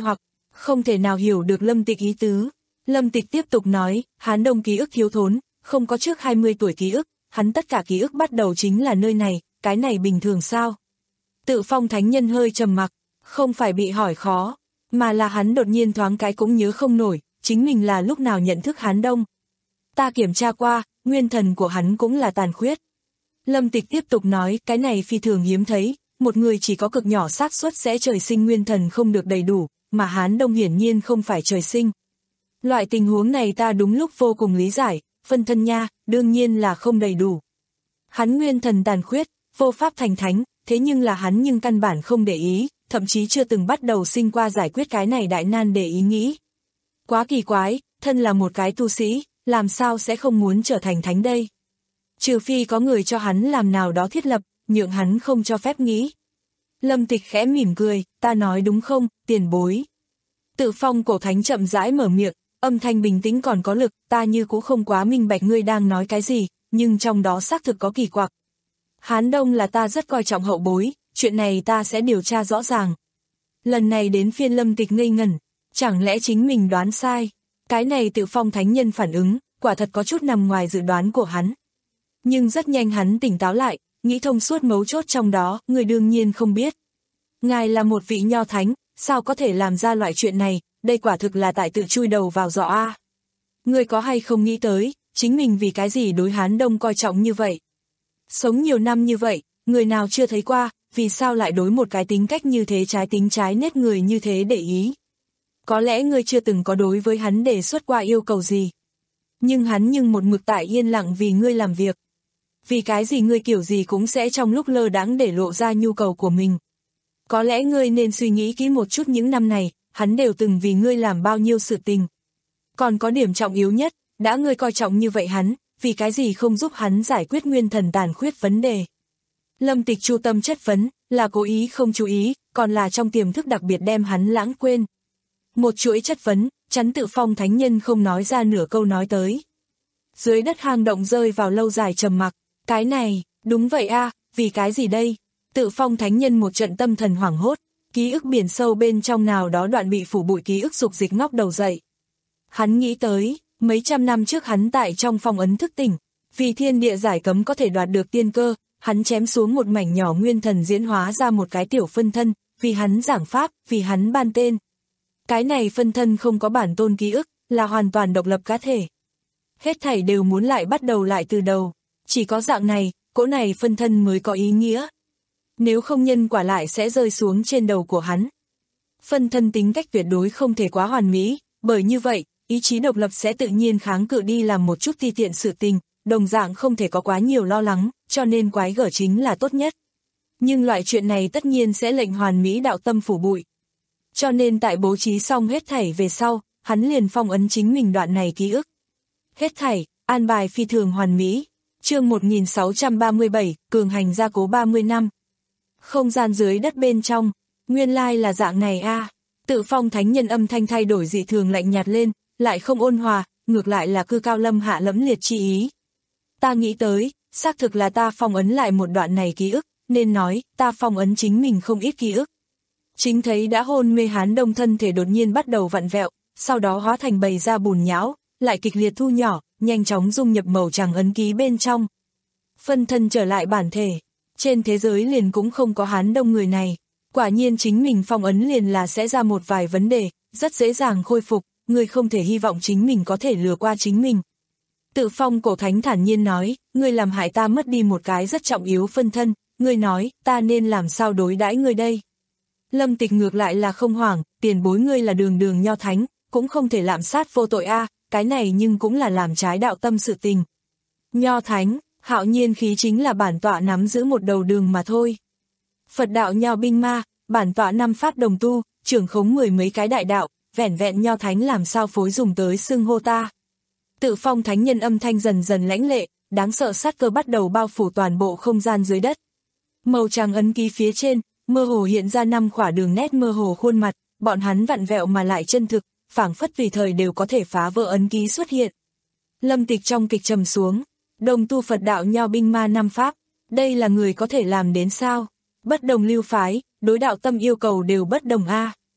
Không thể nào hiểu được Lâm Tịch ý tứ. Lâm Tịch tiếp tục nói, Hán Đông ký ức thiếu thốn, không có trước hai mươi tuổi ký ức, hắn tất cả ký ức bắt đầu chính là nơi này, cái này bình thường sao? Tự Phong thánh nhân hơi trầm mặc, không phải bị hỏi khó, mà là hắn đột nhiên thoáng cái cũng nhớ không nổi, chính mình là lúc nào nhận thức Hán Đông. Ta kiểm tra qua, nguyên thần của hắn cũng là tàn khuyết. Lâm Tịch tiếp tục nói, cái này phi thường hiếm thấy, một người chỉ có cực nhỏ xác suất sẽ trời sinh nguyên thần không được đầy đủ, mà Hán Đông hiển nhiên không phải trời sinh. Loại tình huống này ta đúng lúc vô cùng lý giải, phân thân nha, đương nhiên là không đầy đủ. Hắn nguyên thần tàn khuyết, vô pháp thành thánh, thế nhưng là hắn nhưng căn bản không để ý, thậm chí chưa từng bắt đầu sinh qua giải quyết cái này đại nan để ý nghĩ. Quá kỳ quái, thân là một cái tu sĩ, làm sao sẽ không muốn trở thành thánh đây? Trừ phi có người cho hắn làm nào đó thiết lập, nhượng hắn không cho phép nghĩ. Lâm Tịch khẽ mỉm cười, ta nói đúng không, tiền bối. Tự Phong cổ thánh chậm rãi mở miệng, âm thanh bình tĩnh còn có lực, ta như cũng không quá minh bạch ngươi đang nói cái gì, nhưng trong đó xác thực có kỳ quặc. Hán Đông là ta rất coi trọng hậu bối, chuyện này ta sẽ điều tra rõ ràng. Lần này đến phiên Lâm Tịch ngây ngẩn, chẳng lẽ chính mình đoán sai? Cái này Tự Phong thánh nhân phản ứng, quả thật có chút nằm ngoài dự đoán của hắn. Nhưng rất nhanh hắn tỉnh táo lại, nghĩ thông suốt mấu chốt trong đó, người đương nhiên không biết. Ngài là một vị nho thánh, sao có thể làm ra loại chuyện này, đây quả thực là tại tự chui đầu vào giỏ a. Người có hay không nghĩ tới, chính mình vì cái gì đối Hán Đông coi trọng như vậy? Sống nhiều năm như vậy, người nào chưa thấy qua, vì sao lại đối một cái tính cách như thế trái tính trái nết người như thế để ý? Có lẽ ngươi chưa từng có đối với hắn đề xuất qua yêu cầu gì. Nhưng hắn nhưng một mực tại yên lặng vì ngươi làm việc. Vì cái gì ngươi kiểu gì cũng sẽ trong lúc lơ đãng để lộ ra nhu cầu của mình. Có lẽ ngươi nên suy nghĩ kỹ một chút những năm này, hắn đều từng vì ngươi làm bao nhiêu sự tình. Còn có điểm trọng yếu nhất, đã ngươi coi trọng như vậy hắn, vì cái gì không giúp hắn giải quyết nguyên thần tàn khuyết vấn đề. Lâm Tịch chu tâm chất vấn, là cố ý không chú ý, còn là trong tiềm thức đặc biệt đem hắn lãng quên. Một chuỗi chất vấn, chắn Tự Phong thánh nhân không nói ra nửa câu nói tới. Dưới đất hang động rơi vào lâu dài trầm mặc, cái này, đúng vậy a, vì cái gì đây? Tự Phong thánh nhân một trận tâm thần hoảng hốt, ký ức biển sâu bên trong nào đó đoạn bị phủ bụi ký ức dục dịch ngóc đầu dậy. Hắn nghĩ tới, mấy trăm năm trước hắn tại trong phong ấn thức tỉnh, vì thiên địa giải cấm có thể đoạt được tiên cơ, hắn chém xuống một mảnh nhỏ nguyên thần diễn hóa ra một cái tiểu phân thân, vì hắn giảng pháp, vì hắn ban tên. Cái này phân thân không có bản tôn ký ức, là hoàn toàn độc lập cá thể. Hết thảy đều muốn lại bắt đầu lại từ đầu, chỉ có dạng này, cỗ này phân thân mới có ý nghĩa. Nếu không nhân quả lại sẽ rơi xuống trên đầu của hắn. Phân thân tính cách tuyệt đối không thể quá hoàn mỹ, bởi như vậy, ý chí độc lập sẽ tự nhiên kháng cự đi làm một chút ti tiện sự tình, đồng dạng không thể có quá nhiều lo lắng, cho nên quái gở chính là tốt nhất. Nhưng loại chuyện này tất nhiên sẽ lệnh hoàn mỹ đạo tâm phủ bụi. Cho nên tại bố trí xong hết thảy về sau, hắn liền phong ấn chính mình đoạn này ký ức. Hết thảy, an bài phi thường hoàn mỹ. Chương một nghìn sáu trăm ba mươi bảy, cường hành gia cố ba mươi năm. Không gian dưới đất bên trong, nguyên lai là dạng này a. Tự Phong thánh nhân âm thanh thay đổi dị thường lạnh nhạt lên, lại không ôn hòa, ngược lại là cư cao lâm hạ lẫm liệt chi ý. Ta nghĩ tới, xác thực là ta phong ấn lại một đoạn này ký ức, nên nói, ta phong ấn chính mình không ít ký ức. Chính thấy đã hôn mê Hán Đông thân thể đột nhiên bắt đầu vặn vẹo, sau đó hóa thành bầy da bùn nhão, lại kịch liệt thu nhỏ, nhanh chóng dung nhập màu trắng ấn ký bên trong. Phân thân trở lại bản thể, trên thế giới liền cũng không có Hán Đông người này, quả nhiên chính mình phong ấn liền là sẽ ra một vài vấn đề, rất dễ dàng khôi phục, người không thể hy vọng chính mình có thể lừa qua chính mình. Tự Phong cổ thánh thản nhiên nói, ngươi làm hại ta mất đi một cái rất trọng yếu phân thân, ngươi nói, ta nên làm sao đối đãi ngươi đây? Lâm Tịch ngược lại là không hoảng, tiền bối ngươi là đường đường nho thánh, cũng không thể lạm sát vô tội a, cái này nhưng cũng là làm trái đạo tâm sự tình. Nho thánh, hạo nhiên khí chính là bản tọa nắm giữ một đầu đường mà thôi. Phật đạo nho binh ma, bản tọa năm pháp đồng tu, trưởng khống mười mấy cái đại đạo, vẻn vẹn nho thánh làm sao phối dùng tới xưng hô ta. Tự Phong thánh nhân âm thanh dần dần lãnh lệ, đáng sợ sát cơ bắt đầu bao phủ toàn bộ không gian dưới đất. Màu trắng ấn ký phía trên, mơ hồ hiện ra năm khỏa đường nét mơ hồ khuôn mặt, bọn hắn vặn vẹo mà lại chân thực, phảng phất tùy thời đều có thể phá vỡ ấn ký xuất hiện. Lâm Tịch trong kịch trầm xuống, đồng tu Phật đạo nho binh ma năm pháp, đây là người có thể làm đến sao? Bất đồng lưu phái, đối đạo tâm yêu cầu đều bất đồng a.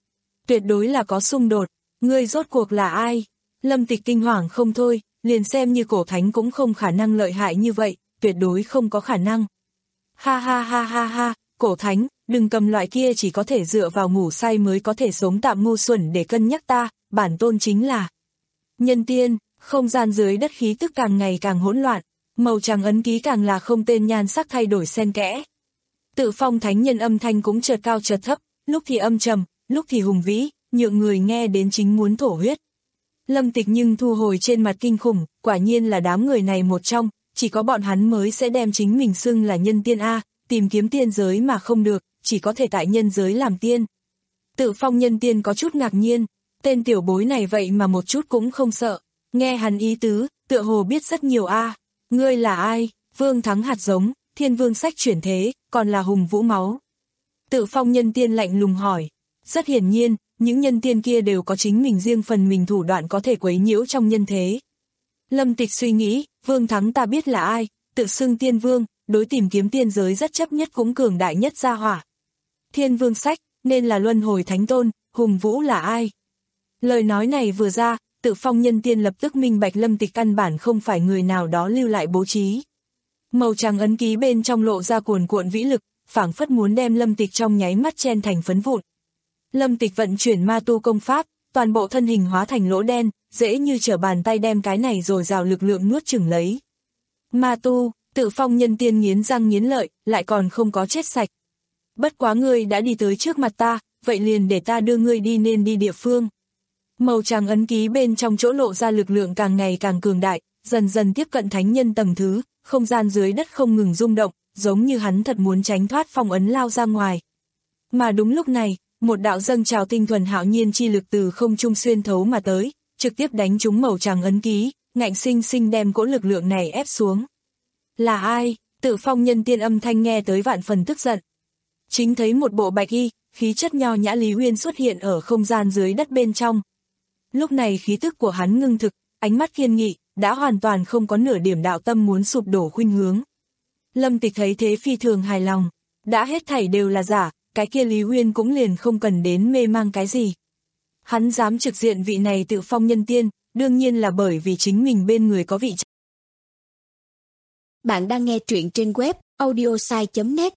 Tuyệt đối là có xung đột, ngươi rốt cuộc là ai? Lâm Tịch kinh hoàng không thôi, liền xem như cổ thánh cũng không khả năng lợi hại như vậy, tuyệt đối không có khả năng. Ha ha ha ha ha, cổ thánh, đừng cầm loại kia chỉ có thể dựa vào ngủ say mới có thể sống tạm ngu xuẩn để cân nhắc ta, bản tôn chính là nhân tiên. Không gian dưới đất khí tức càng ngày càng hỗn loạn, màu trắng ấn ký càng là không tên nhan sắc thay đổi xen kẽ. Tự phong thánh nhân âm thanh cũng chợt cao chợt thấp, lúc thì âm trầm, lúc thì hùng vĩ, nhượng người nghe đến chính muốn thổ huyết. Lâm Tịch nhưng thu hồi trên mặt kinh khủng, quả nhiên là đám người này một trong, chỉ có bọn hắn mới sẽ đem chính mình xưng là nhân tiên A, tìm kiếm tiên giới mà không được, chỉ có thể tại nhân giới làm tiên. Tự phong nhân tiên có chút ngạc nhiên, tên tiểu bối này vậy mà một chút cũng không sợ. Nghe hắn ý tứ, tựa hồ biết rất nhiều a. Ngươi là ai? Vương Thắng hạt giống, Thiên Vương sách chuyển thế, còn là hùng vũ máu. Tự phong nhân tiên lạnh lùng hỏi. Rất hiển nhiên, những nhân tiên kia đều có chính mình riêng phần mình thủ đoạn có thể quấy nhiễu trong nhân thế. Lâm Tịch suy nghĩ, Vương Thắng ta biết là ai, tự xưng tiên vương, đối tìm kiếm tiên giới rất chấp nhất cũng cường đại nhất gia hỏa. Thiên Vương sách, nên là luân hồi thánh tôn, hùng vũ là ai? Lời nói này vừa ra, Tự phong nhân tiên lập tức minh bạch Lâm Tịch căn bản không phải người nào đó lưu lại bố trí. Màu trắng ấn ký bên trong lộ ra cuồn cuộn vĩ lực, phảng phất muốn đem Lâm Tịch trong nháy mắt chen thành phấn vụn. Lâm Tịch vận chuyển ma tu công pháp, toàn bộ thân hình hóa thành lỗ đen, dễ như trở bàn tay đem cái này rồi rào lực lượng nuốt chửng lấy. Ma tu, Tự phong nhân tiên nghiến răng nghiến lợi, lại còn không có chết sạch. Bất quá ngươi đã đi tới trước mặt ta, vậy liền để ta đưa ngươi đi nên đi địa phương. Màu trắng ấn ký bên trong chỗ lộ ra lực lượng càng ngày càng cường đại, dần dần tiếp cận thánh nhân tầng thứ, không gian dưới đất không ngừng rung động, giống như hắn thật muốn tránh thoát phong ấn lao ra ngoài. Mà đúng lúc này, một đạo dâng trào tinh thuần hạo nhiên chi lực từ không trung xuyên thấu mà tới, trực tiếp đánh trúng màu trắng ấn ký, ngạnh sinh sinh đem cỗ lực lượng này ép xuống. Là ai? Tự phong nhân tiên âm thanh nghe tới vạn phần tức giận. Chính thấy một bộ bạch y, khí chất nho nhã Lý Huyên xuất hiện ở không gian dưới đất bên trong. Lúc này khí tức của hắn ngưng thực, ánh mắt kiên nghị, đã hoàn toàn không có nửa điểm đạo tâm muốn sụp đổ khuynh hướng. Lâm Tịch thấy thế phi thường hài lòng, đã hết thảy đều là giả, cái kia Lý Huyên cũng liền không cần đến mê mang cái gì. Hắn dám trực diện vị này Tự phong nhân tiên, đương nhiên là bởi vì chính mình bên người có vị. Bạn đang nghe truyện trên web audiosai chấm net.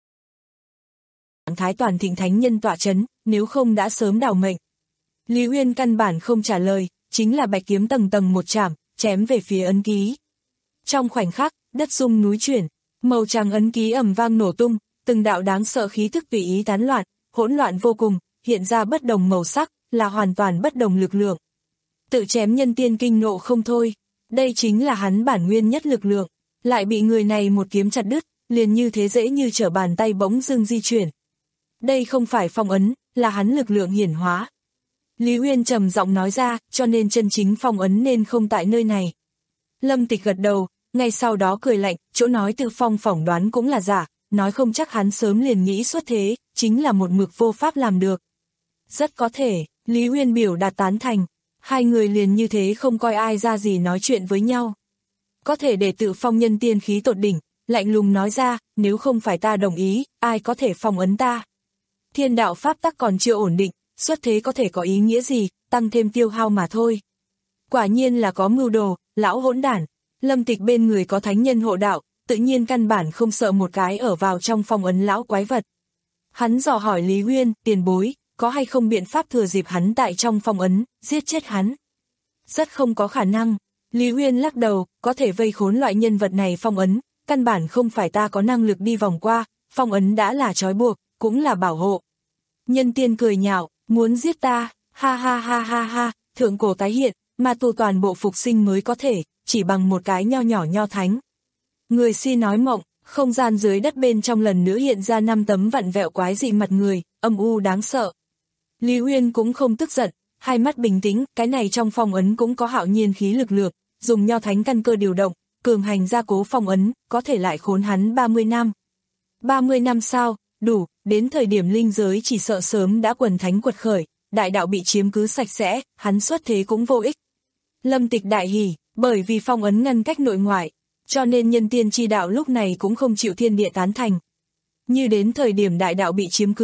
Trạng thái toàn thịnh thánh nhân tọa chấn, nếu không đã sớm đảo mệnh. Lý Huyên căn bản không trả lời, chính là bạch kiếm tầng tầng một chảm, chém về phía ấn ký. Trong khoảnh khắc, đất rung núi chuyển, màu trắng ấn ký ầm vang nổ tung, từng đạo đáng sợ khí thức tùy ý tán loạn, hỗn loạn vô cùng, hiện ra bất đồng màu sắc, là hoàn toàn bất đồng lực lượng. Tự chém nhân tiên kinh nộ không thôi, đây chính là hắn bản nguyên nhất lực lượng, lại bị người này một kiếm chặt đứt, liền như thế dễ như trở bàn tay bỗng dưng di chuyển. Đây không phải phong ấn, là hắn lực lượng hiển hóa. Lý Huyên trầm giọng nói ra, cho nên chân chính phong ấn nên không tại nơi này. Lâm Tịch gật đầu, ngay sau đó cười lạnh, chỗ nói Tự phong phỏng đoán cũng là giả, nói không chắc hắn sớm liền nghĩ xuất thế, chính là một mực vô pháp làm được. Rất có thể, Lý Huyên biểu đạt tán thành, hai người liền như thế không coi ai ra gì nói chuyện với nhau. Có thể để Tự phong nhân tiên khí tột đỉnh, lạnh lùng nói ra, nếu không phải ta đồng ý, ai có thể phong ấn ta. Thiên đạo pháp tắc còn chưa ổn định, xuất thế có thể có ý nghĩa gì, tăng thêm tiêu hao mà thôi. Quả nhiên là có mưu đồ, lão hỗn đản. Lâm Tịch bên người có thánh nhân hộ đạo, tự nhiên căn bản không sợ một cái ở vào trong phong ấn lão quái vật. Hắn dò hỏi Lý Huyên, tiền bối, có hay không biện pháp thừa dịp hắn tại trong phong ấn, giết chết hắn? Rất không có khả năng. Lý Huyên lắc đầu, có thể vây khốn loại nhân vật này phong ấn, căn bản không phải ta có năng lực đi vòng qua, phong ấn đã là trói buộc, cũng là bảo hộ. Nhân tiên cười nhạo, muốn giết ta, ha ha ha ha ha, thượng cổ tái hiện, mà tu toàn bộ phục sinh mới có thể, chỉ bằng một cái nho nhỏ nho thánh. Người si nói mộng, không gian dưới đất bên trong lần nữa hiện ra năm tấm vặn vẹo quái dị mặt người, âm u đáng sợ. Lý Huyên cũng không tức giận, hai mắt bình tĩnh, cái này trong phong ấn cũng có hạo nhiên khí lực lượng, dùng nho thánh căn cơ điều động, cường hành gia cố phong ấn, có thể lại khốn hắn ba mươi năm. ba mươi năm sao, đủ, đến thời điểm linh giới chỉ sợ sớm đã quần thánh quật khởi, đại đạo bị chiếm cứ sạch sẽ, hắn xuất thế cũng vô ích. Lâm Tịch đại hỉ, bởi vì phong ấn ngăn cách nội ngoại, cho nên nhân tiên chi đạo lúc này cũng không chịu thiên địa tán thành. Như đến thời điểm đại đạo bị chiếm cứ,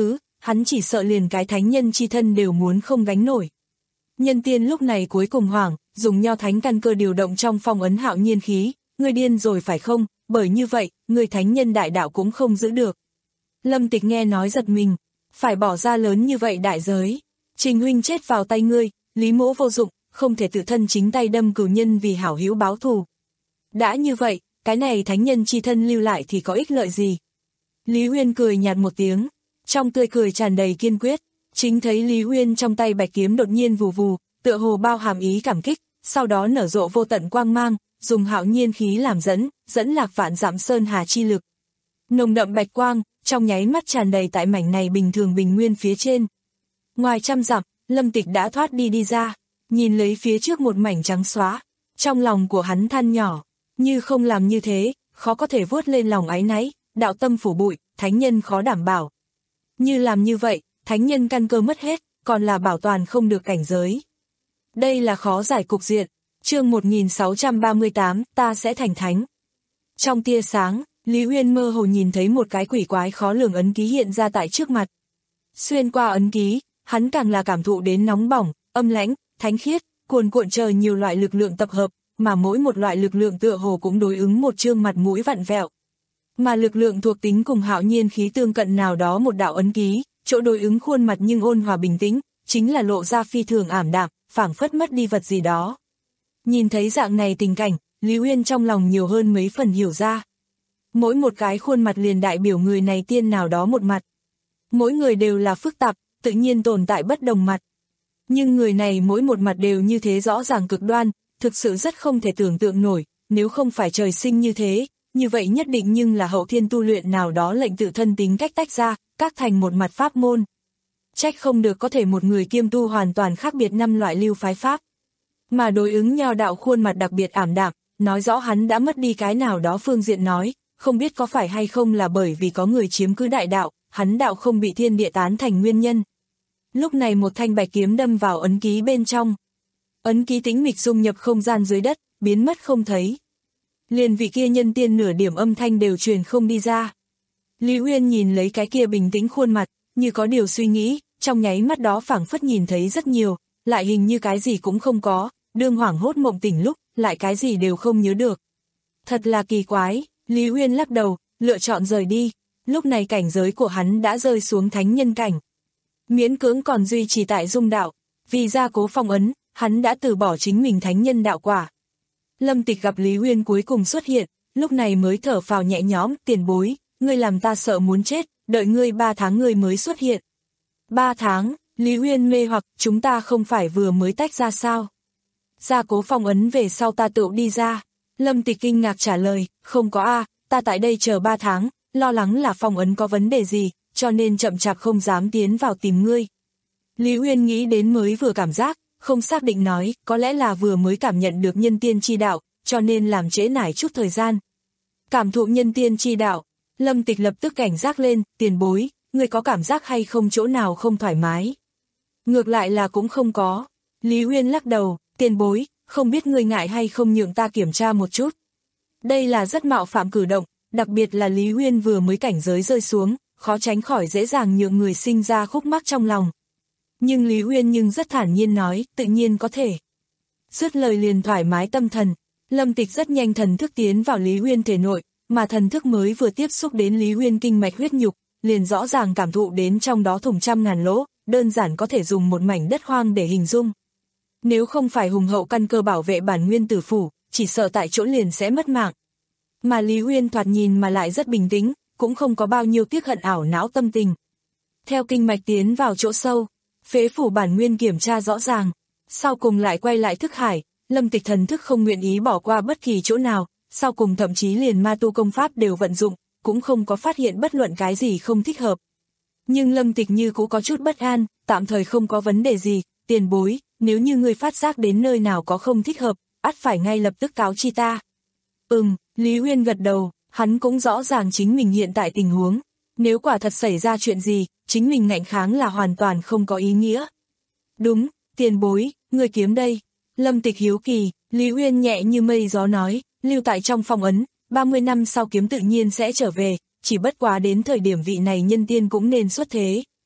hắn chỉ sợ liền cái thánh nhân chi thân đều muốn không gánh nổi. Nhân tiên lúc này cuối cùng hoảng, dùng nho thánh căn cơ điều động trong phong ấn hạo nhiên khí, ngươi điên rồi phải không, bởi như vậy, ngươi thánh nhân đại đạo cũng không giữ được. Lâm Tịch nghe nói giật mình, phải bỏ ra lớn như vậy đại giới. Trình huynh chết vào tay ngươi, Lý Mỗ vô dụng, không thể tự thân chính tay đâm cửu nhân vì hảo hữu báo thù. Đã như vậy, cái này thánh nhân chi thân lưu lại thì có ích lợi gì? Lý Uyên cười nhạt một tiếng, trong tươi cười tràn đầy kiên quyết, chính thấy Lý Uyên trong tay bạch kiếm đột nhiên vù vù, tựa hồ bao hàm ý cảm kích, sau đó nở rộ vô tận quang mang, dùng hạo nhiên khí làm dẫn, dẫn lạc vạn dặm sơn hà chi lực. Nồng đậm bạch quang, trong nháy mắt tràn đầy tại mảnh này bình thường bình nguyên phía trên. Ngoài trăm dặm, Lâm Tịch đã thoát đi đi ra, nhìn lấy phía trước một mảnh trắng xóa, trong lòng của hắn than nhỏ, như không làm như thế, khó có thể vuốt lên lòng áy náy, đạo tâm phủ bụi, thánh nhân khó đảm bảo. Như làm như vậy, thánh nhân căn cơ mất hết, còn là bảo toàn không được cảnh giới. Đây là khó giải cục diện. Chương một nghìn sáu trăm ba mươi tám, ta sẽ thành thánh. Trong tia sáng, Lý Uyên mơ hồ nhìn thấy một cái quỷ quái khó lường ấn ký hiện ra tại trước mặt. Xuyên qua ấn ký, hắn càng là cảm thụ đến nóng bỏng, âm lãnh, thánh khiết, cuồn cuộn trời nhiều loại lực lượng tập hợp, mà mỗi một loại lực lượng tựa hồ cũng đối ứng một chương mặt mũi vặn vẹo. Mà lực lượng thuộc tính cùng hạo nhiên khí tương cận nào đó một đạo ấn ký, chỗ đối ứng khuôn mặt nhưng ôn hòa bình tĩnh, chính là lộ ra phi thường ảm đạm, phảng phất mất đi vật gì đó. Nhìn thấy dạng này tình cảnh, Lý Uyên trong lòng nhiều hơn mấy phần hiểu ra. Mỗi một cái khuôn mặt liền đại biểu người này tiên nào đó một mặt. Mỗi người đều là phức tạp, tự nhiên tồn tại bất đồng mặt. Nhưng người này mỗi một mặt đều như thế rõ ràng cực đoan, thực sự rất không thể tưởng tượng nổi, nếu không phải trời sinh như thế, như vậy nhất định nhưng là hậu thiên tu luyện nào đó lệnh tự thân tính cách tách ra, các thành một mặt pháp môn. Trách không được có thể một người kiêm tu hoàn toàn khác biệt năm loại lưu phái pháp. Mà đối ứng nho đạo khuôn mặt đặc biệt ảm đạm, nói rõ hắn đã mất đi cái nào đó phương diện nói, không biết có phải hay không là bởi vì có người chiếm cứ đại đạo, hắn đạo không bị thiên địa tán thành nguyên nhân. Lúc này một thanh bạch kiếm đâm vào ấn ký bên trong. Ấn ký tĩnh mịch dung nhập không gian dưới đất, biến mất không thấy. Liền vị kia nhân tiên nửa điểm âm thanh đều truyền không đi ra. Lý Uyên nhìn lấy cái kia bình tĩnh khuôn mặt, như có điều suy nghĩ, trong nháy mắt đó phảng phất nhìn thấy rất nhiều, lại hình như cái gì cũng không có, đương hoảng hốt mộng tỉnh lúc, lại cái gì đều không nhớ được. Thật là kỳ quái, Lý Uyên lắc đầu, lựa chọn rời đi, lúc này cảnh giới của hắn đã rơi xuống thánh nhân cảnh. Miễn cưỡng còn duy trì tại dung đạo, vì gia cố phong ấn, hắn đã từ bỏ chính mình thánh nhân đạo quả. Lâm Tịch gặp Lý Uyên cuối cùng xuất hiện, lúc này mới thở phào nhẹ nhõm, tiền bối, ngươi làm ta sợ muốn chết, đợi ngươi ba tháng ngươi mới xuất hiện. Ba tháng, Lý Uyên mê hoặc, chúng ta không phải vừa mới tách ra sao? Gia cố phong ấn về sau ta tự đi ra. Lâm Tịch kinh ngạc trả lời, không có a, ta tại đây chờ ba tháng, lo lắng là phong ấn có vấn đề gì, cho nên chậm chạp không dám tiến vào tìm ngươi. Lý Uyên nghĩ đến mới vừa cảm giác, không xác định nói, có lẽ là vừa mới cảm nhận được nhân tiên chi đạo, cho nên làm trễ nải chút thời gian. Cảm thụ nhân tiên chi đạo, Lâm Tịch lập tức cảnh giác lên, tiền bối, ngươi có cảm giác hay không chỗ nào không thoải mái? Ngược lại là cũng không có. Lý Uyên lắc đầu, tiền bối, không biết ngươi ngại hay không nhượng ta kiểm tra một chút. Đây là rất mạo phạm cử động, đặc biệt là Lý Uyên vừa mới cảnh giới rơi xuống, khó tránh khỏi dễ dàng nhượng người sinh ra khúc mắc trong lòng. Nhưng Lý Uyên nhưng rất thản nhiên nói, tự nhiên có thể. Dứt lời liền thoải mái tâm thần, Lâm Tịch rất nhanh thần thức tiến vào Lý Uyên thể nội, mà thần thức mới vừa tiếp xúc đến Lý Uyên kinh mạch huyết nhục, liền rõ ràng cảm thụ đến trong đó thủng trăm ngàn lỗ, đơn giản có thể dùng một mảnh đất hoang để hình dung. Nếu không phải hùng hậu căn cơ bảo vệ bản nguyên tử phủ, chỉ sợ tại chỗ liền sẽ mất mạng. Mà Lý Uyên thoạt nhìn mà lại rất bình tĩnh, cũng không có bao nhiêu tiếc hận ảo não tâm tình. Theo kinh mạch tiến vào chỗ sâu, phế phủ bản nguyên kiểm tra rõ ràng, sau cùng lại quay lại thức hải, Lâm Tịch thần thức không nguyện ý bỏ qua bất kỳ chỗ nào, sau cùng thậm chí liền ma tu công pháp đều vận dụng, cũng không có phát hiện bất luận cái gì không thích hợp. Nhưng Lâm Tịch như cũng có chút bất an, tạm thời không có vấn đề gì, tiền bối, nếu như ngươi phát giác đến nơi nào có không thích hợp, ắt phải ngay lập tức cáo chi ta. Ừm, Lý Uyên gật đầu, hắn cũng rõ ràng chính mình hiện tại tình huống, nếu quả thật xảy ra chuyện gì, chính mình ngạnh kháng là hoàn toàn không có ý nghĩa. Đúng, tiền bối, ngươi kiếm đây. Lâm Tịch hiếu kỳ, Lý Uyên nhẹ như mây gió nói, lưu tại trong phong ấn, ba mươi năm sau kiếm tự nhiên sẽ trở về, chỉ bất quá đến thời điểm vị này nhân tiên cũng nên xuất thế.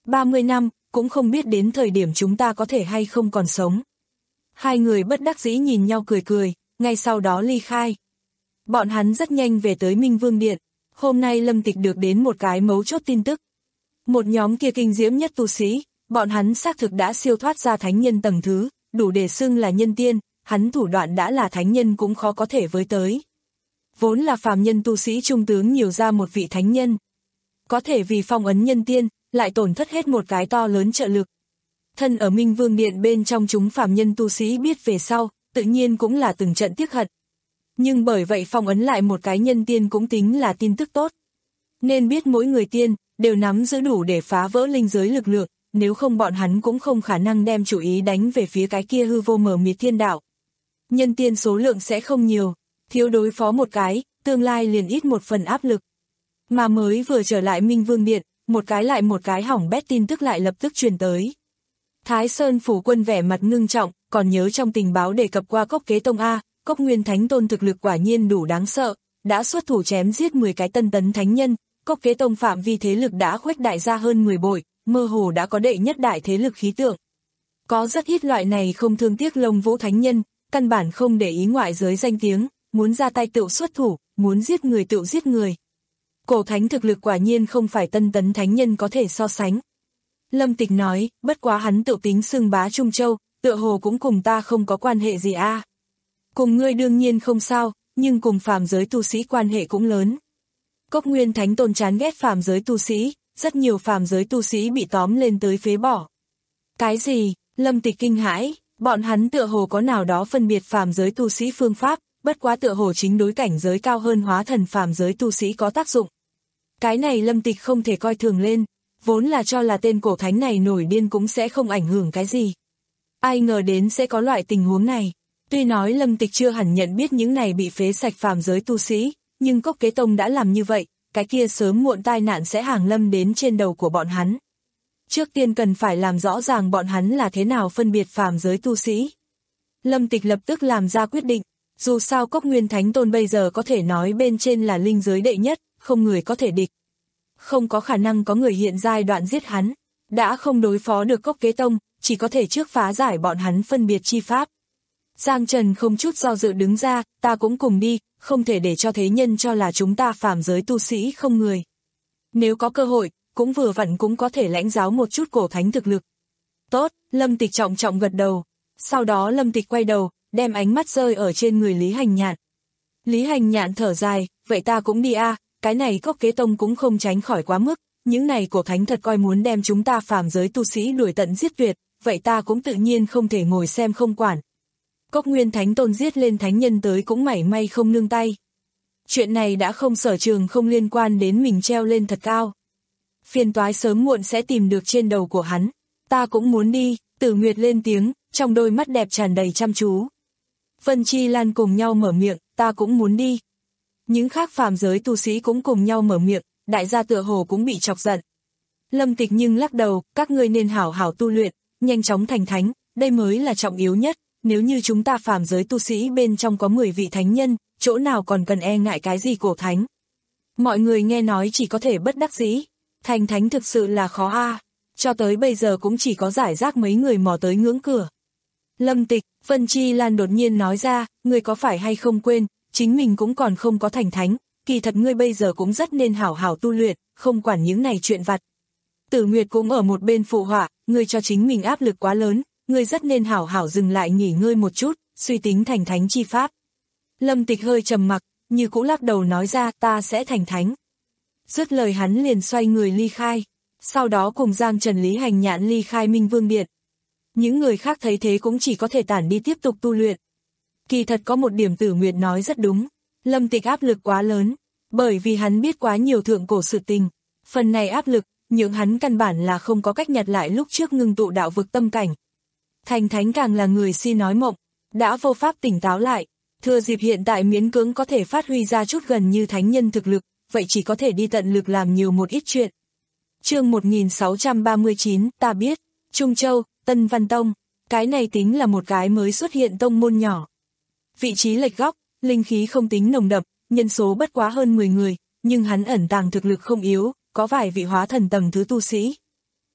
ba mươi năm, cũng không biết đến thời điểm chúng ta có thể hay không còn sống. Hai người bất đắc dĩ nhìn nhau cười cười, ngay sau đó ly khai. Bọn hắn rất nhanh về tới Minh Vương Điện. Hôm nay Lâm Tịch được đến một cái mấu chốt tin tức. Một nhóm kia kinh diễm nhất tu sĩ, bọn hắn xác thực đã siêu thoát ra thánh nhân tầng thứ, đủ để xưng là nhân tiên, hắn thủ đoạn đã là thánh nhân cũng khó có thể với tới. Vốn là phàm nhân tu sĩ trung tướng nhiều ra một vị thánh nhân. Có thể vì phong ấn nhân tiên, lại tổn thất hết một cái to lớn trợ lực. Thân ở Minh Vương Điện bên trong chúng phàm nhân tu sĩ biết về sau, tự nhiên cũng là từng trận tiếc hận. Nhưng bởi vậy phong ấn lại một cái nhân tiên cũng tính là tin tức tốt. Nên biết mỗi người tiên, đều nắm giữ đủ để phá vỡ linh giới lực lượng, nếu không bọn hắn cũng không khả năng đem chủ ý đánh về phía cái kia hư vô mờ mịt thiên đạo. Nhân tiên số lượng sẽ không nhiều, thiếu đối phó một cái, tương lai liền ít một phần áp lực. Mà mới vừa trở lại Minh Vương Điện, một cái lại một cái hỏng bét tin tức lại lập tức truyền tới. Thái Sơn Phủ Quân vẻ mặt ngưng trọng, còn nhớ trong tình báo đề cập qua Cốc Kế Tông A, Cốc Nguyên Thánh Tôn thực lực quả nhiên đủ đáng sợ, đã xuất thủ chém giết mười cái tân tấn thánh nhân, Cốc Kế Tông phạm vi thế lực đã khuếch đại ra hơn mười bội, mơ hồ đã có đệ nhất đại thế lực khí tượng. Có rất ít loại này không thương tiếc lông vũ thánh nhân, căn bản không để ý ngoại giới danh tiếng, muốn ra tay tựu xuất thủ, muốn giết người tựu giết người. Cổ thánh thực lực quả nhiên không phải tân tấn thánh nhân có thể so sánh. Lâm Tịch nói, bất quá hắn tự tính xưng bá Trung Châu, tựa hồ cũng cùng ta không có quan hệ gì a. À. Cùng ngươi đương nhiên không sao, nhưng cùng phàm giới tu sĩ quan hệ cũng lớn. Cốc Nguyên Thánh Tôn chán ghét phàm giới tu sĩ, rất nhiều phàm giới tu sĩ bị tóm lên tới phế bỏ. Cái gì? Lâm Tịch kinh hãi, bọn hắn tựa hồ có nào đó phân biệt phàm giới tu sĩ phương pháp, bất quá tựa hồ chính đối cảnh giới cao hơn hóa thần phàm giới tu sĩ có tác dụng. Cái này Lâm Tịch không thể coi thường lên, vốn là cho là tên cổ thánh này nổi điên cũng sẽ không ảnh hưởng cái gì. Ai ngờ đến sẽ có loại tình huống này. Tuy nói Lâm Tịch chưa hẳn nhận biết những này bị phế sạch phàm giới tu sĩ, nhưng Cốc Kế Tông đã làm như vậy, cái kia sớm muộn tai nạn sẽ hàng lâm đến trên đầu của bọn hắn. Trước tiên cần phải làm rõ ràng bọn hắn là thế nào phân biệt phàm giới tu sĩ. Lâm Tịch lập tức làm ra quyết định, dù sao Cốc Nguyên Thánh Tôn bây giờ có thể nói bên trên là linh giới đệ nhất, không người có thể địch. Không có khả năng có người hiện giai đoạn giết hắn, đã không đối phó được Cốc Kế Tông, chỉ có thể trước phá giải bọn hắn phân biệt chi pháp. Giang Trần không chút do dự đứng ra, ta cũng cùng đi, không thể để cho thế nhân cho là chúng ta phàm giới tu sĩ không người. Nếu có cơ hội, cũng vừa vặn cũng có thể lãnh giáo một chút cổ thánh thực lực. Tốt, Lâm Tịch trọng trọng gật đầu. Sau đó Lâm Tịch quay đầu, đem ánh mắt rơi ở trên người Lý Hành Nhạn. Lý Hành Nhạn thở dài, vậy ta cũng đi a, à, cái này Cốc Kế Tông cũng không tránh khỏi quá mức, những này cổ thánh thật coi muốn đem chúng ta phàm giới tu sĩ đuổi tận giết tuyệt, vậy ta cũng tự nhiên không thể ngồi xem không quản. Cốc Nguyên Thánh Tôn giết lên thánh nhân tới cũng mảy may không nương tay. Chuyện này đã không sở trường không liên quan đến mình treo lên thật cao. Phiền toái sớm muộn sẽ tìm được trên đầu của hắn. Ta cũng muốn đi, Tử Nguyệt lên tiếng, trong đôi mắt đẹp tràn đầy chăm chú. Vân Chi Lan cùng nhau mở miệng, ta cũng muốn đi. Những khác phàm giới tu sĩ cũng cùng nhau mở miệng, đại gia tựa hồ cũng bị chọc giận. Lâm Tịch nhưng lắc đầu, các ngươi nên hảo hảo tu luyện, nhanh chóng thành thánh, đây mới là trọng yếu nhất. Nếu như chúng ta phàm giới tu sĩ bên trong có mười vị thánh nhân, chỗ nào còn cần e ngại cái gì cổ thánh. Mọi người nghe nói chỉ có thể bất đắc dĩ, thành thánh thực sự là khó a, à. Cho tới bây giờ cũng chỉ có giải rác mấy người mò tới ngưỡng cửa. Lâm Tịch, Vân Chi Lan đột nhiên nói ra, ngươi có phải hay không quên, chính mình cũng còn không có thành thánh, kỳ thật ngươi bây giờ cũng rất nên hảo hảo tu luyện, không quản những này chuyện vặt. Tử Nguyệt cũng ở một bên phụ họa, ngươi cho chính mình áp lực quá lớn. Ngươi rất nên hảo hảo dừng lại nghỉ ngơi một chút, suy tính thành thánh chi pháp. Lâm Tịch hơi trầm mặc, như cũ lắc đầu nói ra ta sẽ thành thánh. Dứt lời hắn liền xoay người ly khai, sau đó cùng Giang Trần Lý Hành Nhạn ly khai Minh Vương Điện. Những người khác thấy thế cũng chỉ có thể tản đi tiếp tục tu luyện. Kỳ thật có một điểm Tử Nguyệt nói rất đúng, Lâm Tịch áp lực quá lớn, bởi vì hắn biết quá nhiều thượng cổ sự tình. Phần này áp lực, những hắn căn bản là không có cách nhặt lại lúc trước ngưng tụ đạo vực tâm cảnh. Thành thánh càng là người si nói mộng, đã vô pháp tỉnh táo lại, thừa dịp hiện tại miễn cưỡng có thể phát huy ra chút gần như thánh nhân thực lực, vậy chỉ có thể đi tận lực làm nhiều một ít chuyện. Chương một nghìn sáu trăm ba mươi chín, ta biết, Trung Châu, Tân Văn Tông, cái này tính là một cái mới xuất hiện tông môn nhỏ. Vị trí lệch góc, linh khí không tính nồng đậm, nhân số bất quá hơn mười người, nhưng hắn ẩn tàng thực lực không yếu, có vài vị hóa thần tầng thứ tu sĩ.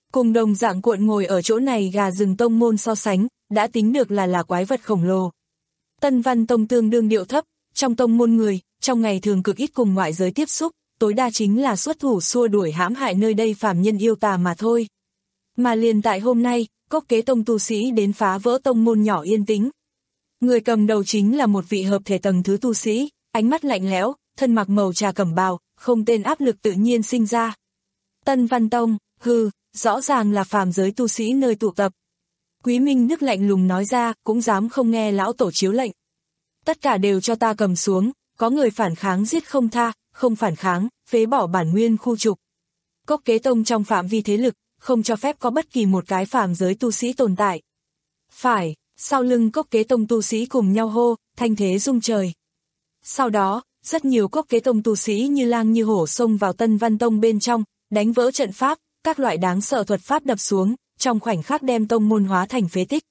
Cùng đồng dạng cuộn ngồi ở chỗ này gà rừng tông môn so sánh, đã tính được là là quái vật khổng lồ. Tân Văn Tông tương đương điệu thấp, trong tông môn người, trong ngày thường cực ít cùng ngoại giới tiếp xúc, tối đa chính là xuất thủ xua đuổi hãm hại nơi đây phàm nhân yêu tà mà thôi. Mà liền tại hôm nay, Cốc Kế Tông tu sĩ đến phá vỡ tông môn nhỏ yên tĩnh. Người cầm đầu chính là một vị hợp thể tầng thứ tu sĩ, ánh mắt lạnh lẽo, thân mặc màu trà cẩm bào, không tên áp lực tự nhiên sinh ra. Tân Văn Tông, hừ, rõ ràng là phàm giới tu sĩ nơi tụ tập. Quý Minh Đức lạnh lùng nói ra, cũng dám không nghe lão tổ chiếu lệnh. Tất cả đều cho ta cầm xuống, có người phản kháng giết không tha, không phản kháng, phế bỏ bản nguyên khu trục. Cốc Kế Tông trong phạm vi thế lực, không cho phép có bất kỳ một cái phàm giới tu sĩ tồn tại. Phải, sau lưng Cốc Kế Tông tu sĩ cùng nhau hô, thanh thế rung trời. Sau đó, rất nhiều Cốc Kế Tông tu sĩ như lang như hổ xông vào Tân Văn Tông bên trong, đánh vỡ trận pháp, các loại đáng sợ thuật pháp đập xuống, trong khoảnh khắc đem tông môn hóa thành phế tích.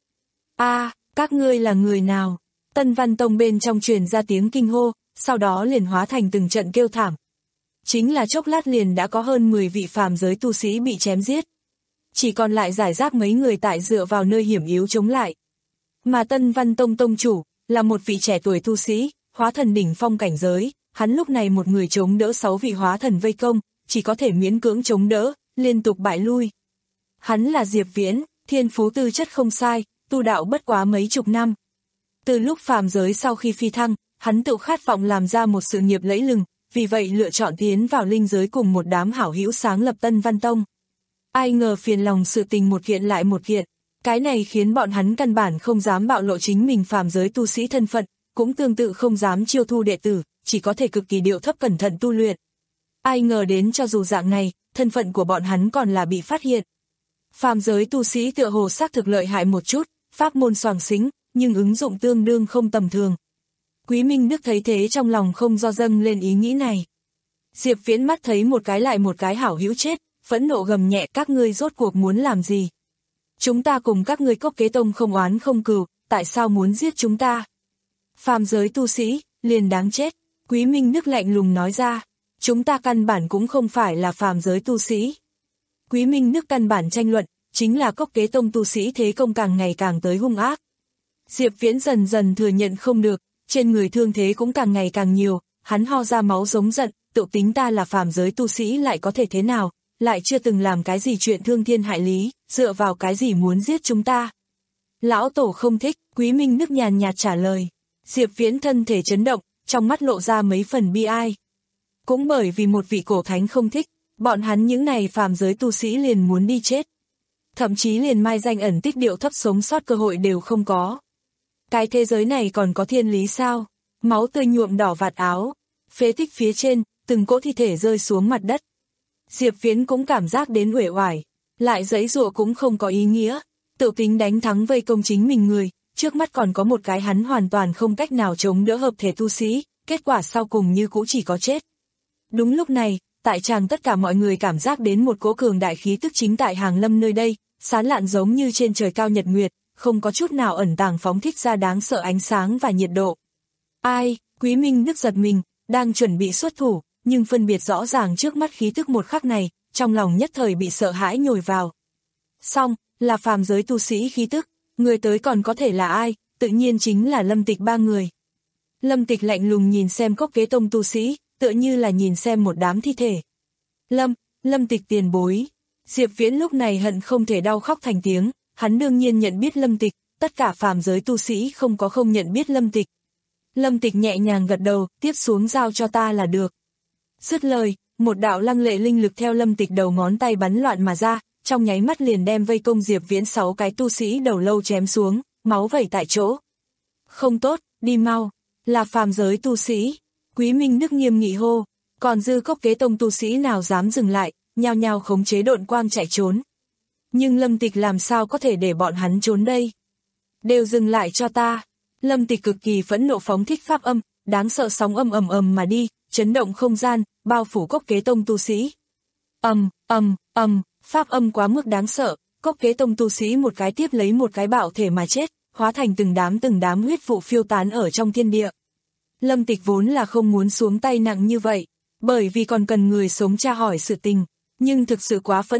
A, các ngươi là người nào? Tân Văn Tông bên trong truyền ra tiếng kinh hô, sau đó liền hóa thành từng trận kêu thảm. Chính là chốc lát liền đã có hơn mười vị phàm giới tu sĩ bị chém giết. Chỉ còn lại giải rác mấy người tại dựa vào nơi hiểm yếu chống lại. Mà Tân Văn Tông tông chủ, là một vị trẻ tuổi tu sĩ, hóa thần đỉnh phong cảnh giới, hắn lúc này một người chống đỡ sáu vị hóa thần vây công, chỉ có thể miễn cưỡng chống đỡ, liên tục bại lui. Hắn là Diệp Viễn, thiên phú tư chất không sai, tu đạo bất quá mấy chục năm. Từ lúc phàm giới sau khi phi thăng, hắn tự khát vọng làm ra một sự nghiệp lẫy lừng, vì vậy lựa chọn tiến vào linh giới cùng một đám hảo hữu sáng lập Tân Văn Tông. Ai ngờ phiền lòng sự tình một kiện lại một kiện, cái này khiến bọn hắn căn bản không dám bạo lộ chính mình phàm giới tu sĩ thân phận, cũng tương tự không dám chiêu thu đệ tử, chỉ có thể cực kỳ điệu thấp cẩn thận tu luyện. Ai ngờ đến cho dù dạng này, thân phận của bọn hắn còn là bị phát hiện. Phàm giới tu sĩ tựa hồ xác thực lợi hại một chút, pháp môn xoàng xính, nhưng ứng dụng tương đương không tầm thường. Quý Minh Đức thấy thế trong lòng không do dâng lên ý nghĩ này. Diệp Viễn mắt thấy một cái lại một cái hảo hữu chết, phẫn nộ gầm nhẹ, các ngươi rốt cuộc muốn làm gì? Chúng ta cùng các ngươi Cốc Kế Tông không oán không cừu, tại sao muốn giết chúng ta? Phàm giới tu sĩ, liền đáng chết. Quý Minh Đức lạnh lùng nói ra, chúng ta căn bản cũng không phải là phàm giới tu sĩ. Quý Minh Đức căn bản tranh luận, chính là Cốc Kế Tông tu sĩ thế công càng ngày càng tới hung ác. Diệp Viễn dần dần thừa nhận không được, trên người thương thế cũng càng ngày càng nhiều, hắn ho ra máu giống giận, tự tính ta là phàm giới tu sĩ lại có thể thế nào, lại chưa từng làm cái gì chuyện thương thiên hại lý, dựa vào cái gì muốn giết chúng ta. Lão tổ không thích, Quý Minh Đức nhàn nhạt trả lời. Diệp Viễn thân thể chấn động, trong mắt lộ ra mấy phần bi ai. Cũng bởi vì một vị cổ thánh không thích, bọn hắn những này phàm giới tu sĩ liền muốn đi chết. Thậm chí liền mai danh ẩn tích điệu thấp sống sót cơ hội đều không có. Cái thế giới này còn có thiên lý sao? Máu tươi nhuộm đỏ vạt áo, phế tích phía trên, từng cỗ thi thể rơi xuống mặt đất. Diệp Viễn cũng cảm giác đến uể oải, lại giãy giụa cũng không có ý nghĩa, tự tính đánh thắng vây công chính mình người, trước mắt còn có một cái hắn hoàn toàn không cách nào chống đỡ hợp thể tu sĩ, kết quả sau cùng như cũ chỉ có chết. Đúng lúc này, tại tràng tất cả mọi người cảm giác đến một cỗ cường đại khí tức chính tại hàng lâm nơi đây, sáng lạn giống như trên trời cao nhật nguyệt, không có chút nào ẩn tàng phóng thích ra đáng sợ ánh sáng và nhiệt độ. Ai, Quý Minh Đức giật mình, đang chuẩn bị xuất thủ, nhưng phân biệt rõ ràng trước mắt khí tức một khắc này, trong lòng nhất thời bị sợ hãi nhồi vào. Xong, là phàm giới tu sĩ khí tức, người tới còn có thể là ai, tự nhiên chính là Lâm Tịch ba người. Lâm Tịch lạnh lùng nhìn xem Cốc Kế Tông tu sĩ, tựa như là nhìn xem một đám thi thể. Lâm, Lâm Tịch tiền bối. Diệp Viễn lúc này hận không thể đau khóc thành tiếng, hắn đương nhiên nhận biết Lâm Tịch, tất cả phàm giới tu sĩ không có không nhận biết Lâm Tịch. Lâm Tịch nhẹ nhàng gật đầu, tiếp xuống giao cho ta là được. Dứt lời, một đạo lăng lệ linh lực theo Lâm Tịch đầu ngón tay bắn loạn mà ra, trong nháy mắt liền đem vây công Diệp Viễn sáu cái tu sĩ đầu lâu chém xuống, máu vẩy tại chỗ. Không tốt, đi mau, là phàm giới tu sĩ. Quý Minh Đức nghiêm nghị hô, còn dư Cốc Kế Tông tu sĩ nào dám dừng lại, nhao nhao khống chế độn quang chạy trốn. Nhưng Lâm Tịch làm sao có thể để bọn hắn trốn đây? Đều dừng lại cho ta. Lâm Tịch cực kỳ phẫn nộ phóng thích pháp âm, đáng sợ sóng âm ầm ầm mà đi, chấn động không gian, bao phủ Cốc Kế Tông tu sĩ. Ầm, ầm, ầm, pháp âm quá mức đáng sợ, Cốc Kế Tông tu sĩ một cái tiếp lấy một cái bạo thể mà chết, hóa thành từng đám từng đám huyết vụ phiêu tán ở trong thiên địa. Lâm Tịch vốn là không muốn xuống tay nặng như vậy, bởi vì còn cần người sống tra hỏi sự tình, nhưng thực sự quá phẫn nộ,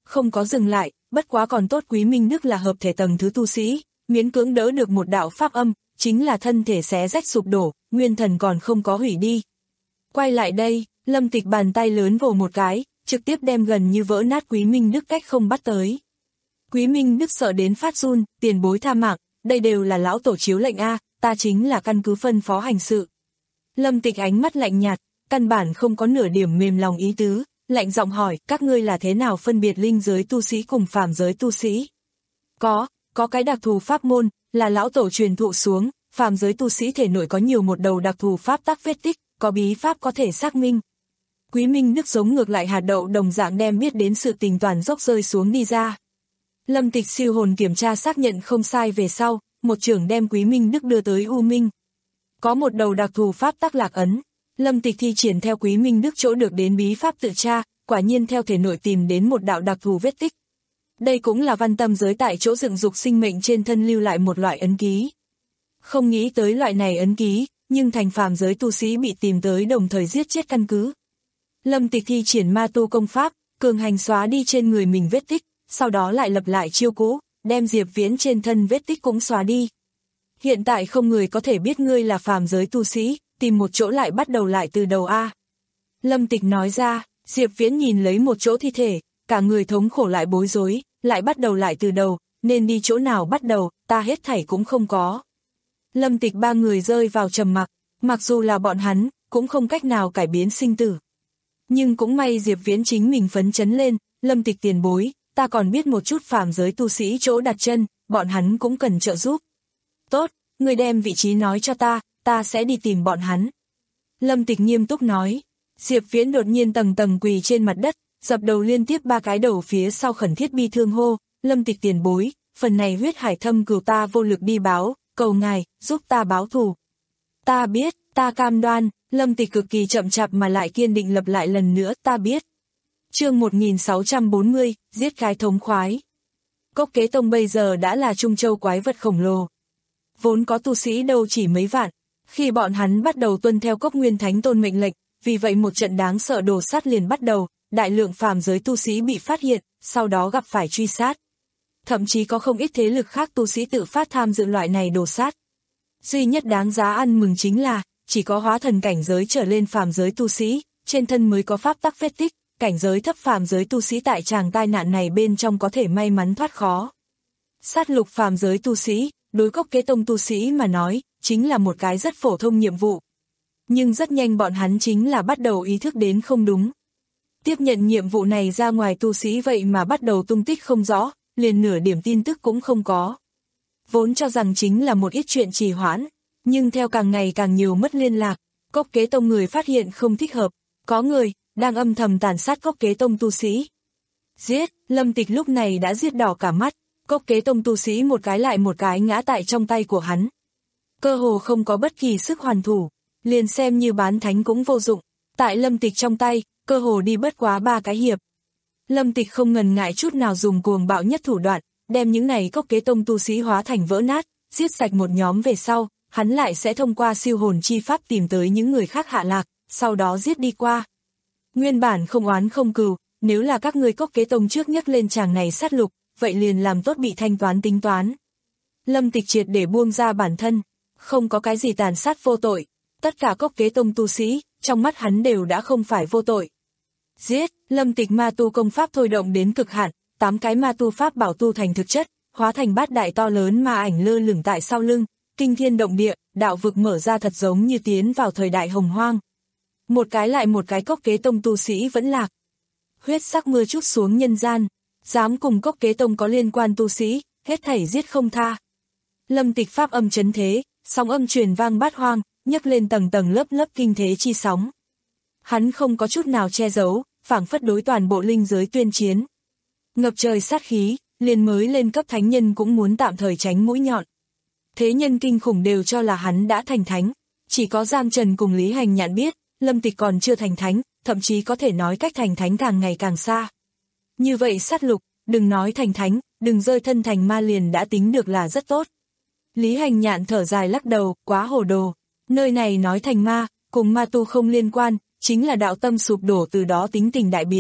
không có dừng lại, bất quá còn tốt Quý Minh Đức là hợp thể tầng thứ tu sĩ, miễn cưỡng đỡ được một đạo pháp âm, chính là thân thể xé rách sụp đổ, nguyên thần còn không có hủy đi. Quay lại đây, Lâm Tịch bàn tay lớn vồ một cái, trực tiếp đem gần như vỡ nát Quý Minh Đức cách không bắt tới. Quý Minh Đức sợ đến phát run, tiền bối tha mạng, đây đều là lão tổ chiếu lệnh A, ta chính là căn cứ phân phó hành sự. Lâm Tịch ánh mắt lạnh nhạt, căn bản không có nửa điểm mềm lòng ý tứ, lạnh giọng hỏi, các ngươi là thế nào phân biệt linh giới tu sĩ cùng phàm giới tu sĩ? Có, có cái đặc thù pháp môn, là lão tổ truyền thụ xuống, phàm giới tu sĩ thể nội có nhiều một đầu đặc thù pháp tắc vết tích, có bí pháp có thể xác minh. Quý Minh Đức giống ngược lại hạt đậu đồng dạng đem biết đến sự tình toàn dốc rơi xuống đi ra. Lâm Tịch siêu hồn kiểm tra xác nhận không sai về sau, một trưởng đem Quý Minh Đức đưa tới U Minh. Có một đầu đặc thù pháp tắc lạc ấn, Lâm Tịch thi triển theo Quý Minh Đức chỗ được đến bí pháp tự tra, quả nhiên theo thể nội tìm đến một đạo đặc thù vết tích. Đây cũng là văn tâm giới tại chỗ dựng dục sinh mệnh trên thân lưu lại một loại ấn ký. Không nghĩ tới loại này ấn ký, nhưng thành phàm giới tu sĩ bị tìm tới đồng thời giết chết căn cứ. Lâm Tịch thi triển ma tu công pháp, cường hành xóa đi trên người mình vết tích, sau đó lại lập lại chiêu cũ, đem Diệp Viễn trên thân vết tích cũng xóa đi. Hiện tại không người có thể biết ngươi là phàm giới tu sĩ, tìm một chỗ lại bắt đầu lại từ đầu A. Lâm Tịch nói ra, Diệp Viễn nhìn lấy một chỗ thi thể, cả người thống khổ lại bối rối, lại bắt đầu lại từ đầu, nên đi chỗ nào bắt đầu, ta hết thảy cũng không có. Lâm Tịch ba người rơi vào trầm mặc, mặc dù là bọn hắn, cũng không cách nào cải biến sinh tử. Nhưng cũng may Diệp Viễn chính mình phấn chấn lên, Lâm Tịch tiền bối, ta còn biết một chút phàm giới tu sĩ chỗ đặt chân, bọn hắn cũng cần trợ giúp. Tốt, người đem vị trí nói cho ta, ta sẽ đi tìm bọn hắn. Lâm Tịch nghiêm túc nói. Diệp Viễn đột nhiên tầng tầng quỳ trên mặt đất, dập đầu liên tiếp ba cái đầu phía sau khẩn thiết bi thương hô, Lâm Tịch tiền bối, phần này huyết hải thâm cừu ta vô lực đi báo, cầu ngài, giúp ta báo thù. Ta biết, ta cam đoan, Lâm Tịch cực kỳ chậm chạp mà lại kiên định lặp lại lần nữa, ta biết. Chương một nghìn sáu trăm bốn mươi, giết cái thống khoái. Cốc Kế Tông bây giờ đã là Trung Châu quái vật khổng lồ. Vốn có tu sĩ đâu chỉ mấy vạn, khi bọn hắn bắt đầu tuân theo Cốc Nguyên Thánh Tôn mệnh lệnh, vì vậy một trận đáng sợ đồ sát liền bắt đầu, đại lượng phàm giới tu sĩ bị phát hiện, sau đó gặp phải truy sát. Thậm chí có không ít thế lực khác tu sĩ tự phát tham dự loại này đồ sát. Duy nhất đáng giá ăn mừng chính là, chỉ có hóa thần cảnh giới trở lên phàm giới tu sĩ, trên thân mới có pháp tắc vết tích, cảnh giới thấp phàm giới tu sĩ tại tràng tai nạn này bên trong có thể may mắn thoát khó. Sát lục phàm giới tu sĩ, đối Cốc Kế Tông tu sĩ mà nói, chính là một cái rất phổ thông nhiệm vụ. Nhưng rất nhanh bọn hắn chính là bắt đầu ý thức đến không đúng. Tiếp nhận nhiệm vụ này ra ngoài tu sĩ vậy mà bắt đầu tung tích không rõ, liền nửa điểm tin tức cũng không có. Vốn cho rằng chính là một ít chuyện trì hoãn, nhưng theo càng ngày càng nhiều mất liên lạc, Cốc Kế Tông người phát hiện không thích hợp, có người đang âm thầm tàn sát Cốc Kế Tông tu sĩ. Giết, Lâm Tịch lúc này đã giết đỏ cả mắt, Cốc Kế Tông tu sĩ một cái lại một cái ngã tại trong tay của hắn. Cơ hồ không có bất kỳ sức hoàn thủ, liền xem như bán thánh cũng vô dụng, tại Lâm Tịch trong tay, cơ hồ đi bất quá ba cái hiệp. Lâm Tịch không ngần ngại chút nào dùng cuồng bạo nhất thủ đoạn, đem những này Cốc Kế Tông tu sĩ hóa thành vỡ nát, giết sạch một nhóm về sau, hắn lại sẽ thông qua siêu hồn chi pháp tìm tới những người khác hạ lạc, sau đó giết đi qua. Nguyên bản không oán không cừu, nếu là các ngươi Cốc Kế Tông trước nhắc lên chàng này sát lục, vậy liền làm tốt bị thanh toán tính toán. Lâm Tịch triệt để buông ra bản thân, không có cái gì tàn sát vô tội, tất cả Cốc Kế Tông tu sĩ, trong mắt hắn đều đã không phải vô tội. Giết, Lâm Tịch ma tu công pháp thôi động đến cực hạn, tám cái ma tu pháp bảo tu thành thực chất, hóa thành bát đại to lớn ma ảnh lơ lửng tại sau lưng, kinh thiên động địa, đạo vực mở ra thật giống như tiến vào thời đại hồng hoang. Một cái lại một cái Cốc Kế Tông tu sĩ vẫn lạc. Huyết sắc mưa trút xuống nhân gian, dám cùng Cốc Kế Tông có liên quan tu sĩ, hết thảy giết không tha. Lâm Tịch pháp âm chấn thế, sóng âm truyền vang bát hoang, nhấc lên tầng tầng lớp lớp kinh thế chi sóng. Hắn không có chút nào che giấu, phảng phất đối toàn bộ linh giới tuyên chiến. Ngập trời sát khí, liền mới lên cấp thánh nhân cũng muốn tạm thời tránh mũi nhọn. Thế nhân kinh khủng đều cho là hắn đã thành thánh, chỉ có Giang Trần cùng Lý Hành Nhạn biết, Lâm Tịch còn chưa thành thánh, thậm chí có thể nói cách thành thánh càng ngày càng xa. Như vậy sát lục, đừng nói thành thánh, đừng rơi thân thành ma liền đã tính được là rất tốt. Lý Hành Nhạn thở dài lắc đầu, quá hồ đồ, nơi này nói thành ma, cùng ma tu không liên quan, chính là đạo tâm sụp đổ từ đó tính tình đại biến,